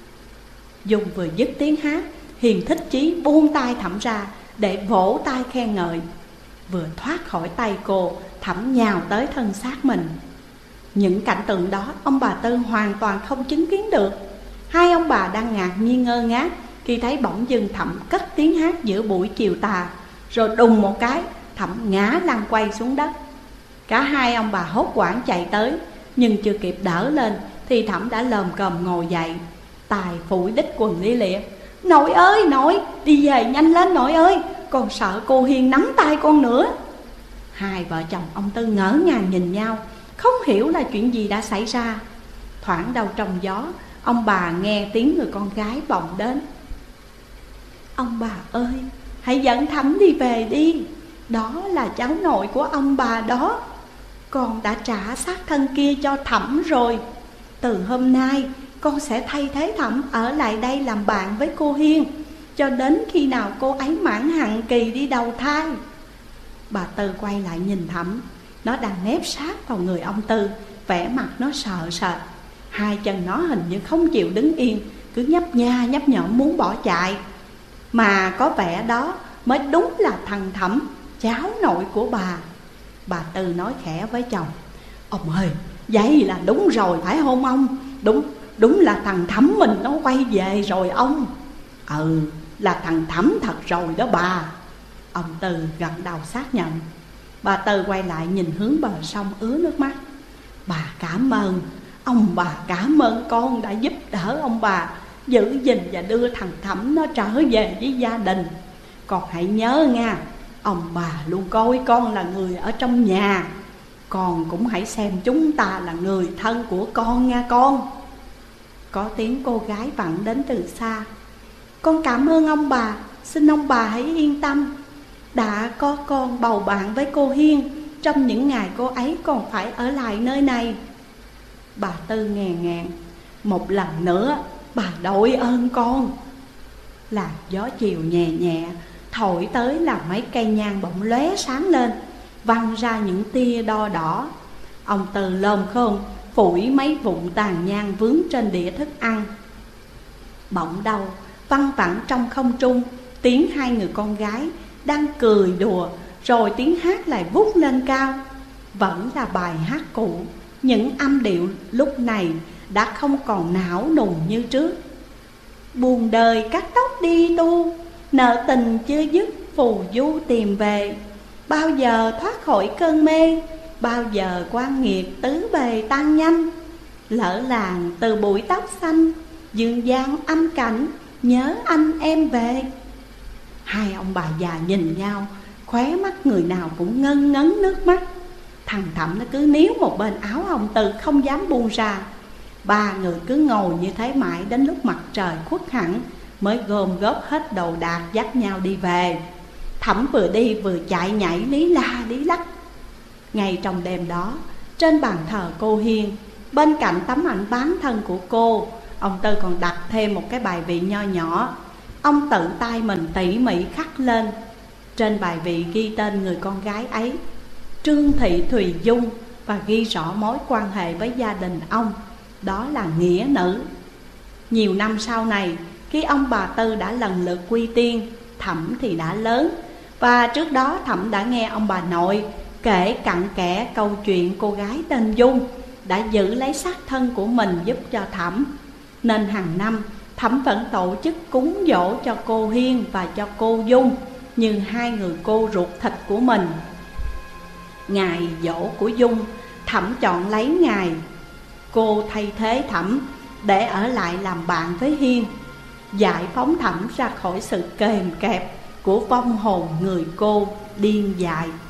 Dung vừa dứt tiếng hát, Hiền thích chí buông tay Thẩm ra để vỗ tay khen ngợi. Vừa thoát khỏi tay cô, Thẩm nhào tới thân xác mình. Những cảnh tượng đó ông bà Tư hoàn toàn không chứng kiến được. Hai ông bà đang ngạc nhiên ngơ ngác khi thấy bỗng dưng Thẩm cất tiếng hát giữa buổi chiều tà. Rồi đùng một cái, Thẩm ngã lăn quay xuống đất. Cả hai ông bà hốt hoảng chạy tới, nhưng chưa kịp đỡ lên thì Thẩm đã lồm cồm ngồi dậy, tài phủi đít quần lia lịa. Nội ơi nội, đi về nhanh lên nội ơi, con sợ cô Hiền nắm tay con nữa. Hai vợ chồng ông Tư ngỡ ngàng nhìn nhau, không hiểu là chuyện gì đã xảy ra. Thoảng đâu trong gió, ông bà nghe tiếng người con gái vọng đến. Ông bà ơi, hãy dẫn Thẩm đi về đi. Đó là cháu nội của ông bà đó. Con đã trả xác thân kia cho Thẩm rồi. Từ hôm nay con sẽ thay thế Thẩm ở lại đây làm bạn với cô Hiền, cho đến khi nào cô ấy mãn hạn kỳ đi đầu thai. Bà Tư quay lại nhìn Thẩm. Nó đang nép sát vào người ông Tư, vẻ mặt nó sợ sệt. Hai chân nó hình như không chịu đứng yên, cứ nhấp nha nhấp nhổm muốn bỏ chạy. Mà có vẻ đó mới đúng là thằng Thẩm, cháu nội của bà. Bà Tư nói khẽ với chồng. Ông ơi, vậy là đúng rồi phải không ông? Đúng, đúng là thằng Thẩm mình nó quay về rồi ông. Ừ, là thằng Thẩm thật rồi đó bà. Ông Tư gật đầu xác nhận. Bà Tư quay lại nhìn hướng bờ sông ứa nước mắt. Bà cảm ơn, ông bà cảm ơn con đã giúp đỡ ông bà giữ gìn và đưa thằng Thẩm nó trở về với gia đình. Con hãy nhớ nha, ông bà luôn coi con là người ở trong nhà. Con cũng hãy xem chúng ta là người thân của con nha con. Có tiếng cô gái vọng đến từ xa. Con cảm ơn ông bà, xin ông bà hãy yên tâm. Đã có con bầu bạn với cô Hiên trong những ngày cô ấy còn phải ở lại nơi này. Bà Tư nghèn ngẹn. Một lần nữa bà đội ơn con. Làn gió chiều nhẹ nhẹ thổi tới làm mấy cây nhang bỗng lóe sáng lên, văng ra những tia đo đỏ. Ông Tư lồm khôn phủi mấy vụn tàn nhang vướng trên đĩa thức ăn. Bỗng đâu văng vẳng trong không trung tiếng hai người con gái đang cười đùa, rồi tiếng hát lại vút lên cao. Vẫn là bài hát cũ, những âm điệu lúc này đã không còn não nùng như trước. Buồn đời cắt tóc đi tu, nợ tình chưa dứt phù du tìm về. Bao giờ thoát khỏi cơn mê, bao giờ quan nghiệt tứ bề tan nhanh. Lỡ làng từ bụi tóc xanh, dương gian âm cảnh, nhớ anh em về. Hai ông bà già nhìn nhau, khóe mắt người nào cũng ngân ngấn nước mắt. Thằng Thẩm nó cứ níu một bên áo ông Tư không dám buông ra. Ba người cứ ngồi như thế mãi đến lúc mặt trời khuất hẳn mới gom góp hết đồ đạc dắt nhau đi về. Thẩm vừa đi vừa chạy nhảy lý la lý lắc. Ngay trong đêm đó, trên bàn thờ cô Hiên, bên cạnh tấm ảnh bán thân của cô, ông Tư còn đặt thêm một cái bài vị nho nhỏ. Ông tự tay mình tỉ mỉ khắc lên. Trên bài vị ghi tên người con gái ấy, Trương Thị Thùy Dung, và ghi rõ mối quan hệ với gia đình ông, đó là nghĩa nữ. Nhiều năm sau này, khi ông bà Tư đã lần lượt quy tiên, Thẩm thì đã lớn. Và trước đó Thẩm đã nghe ông bà nội kể cặn kẽ câu chuyện cô gái tên Dung đã giữ lấy xác thân của mình giúp cho Thẩm. Nên hàng năm Thẩm vẫn tổ chức cúng dỗ cho cô Hiên và cho cô Dung như hai người cô ruột thịt của mình. Ngày dỗ của Dung, Thẩm chọn lấy ngày cô thay thế Thẩm để ở lại làm bạn với Hiên, giải phóng Thẩm ra khỏi sự kềm kẹp của vong hồn người cô điên dại.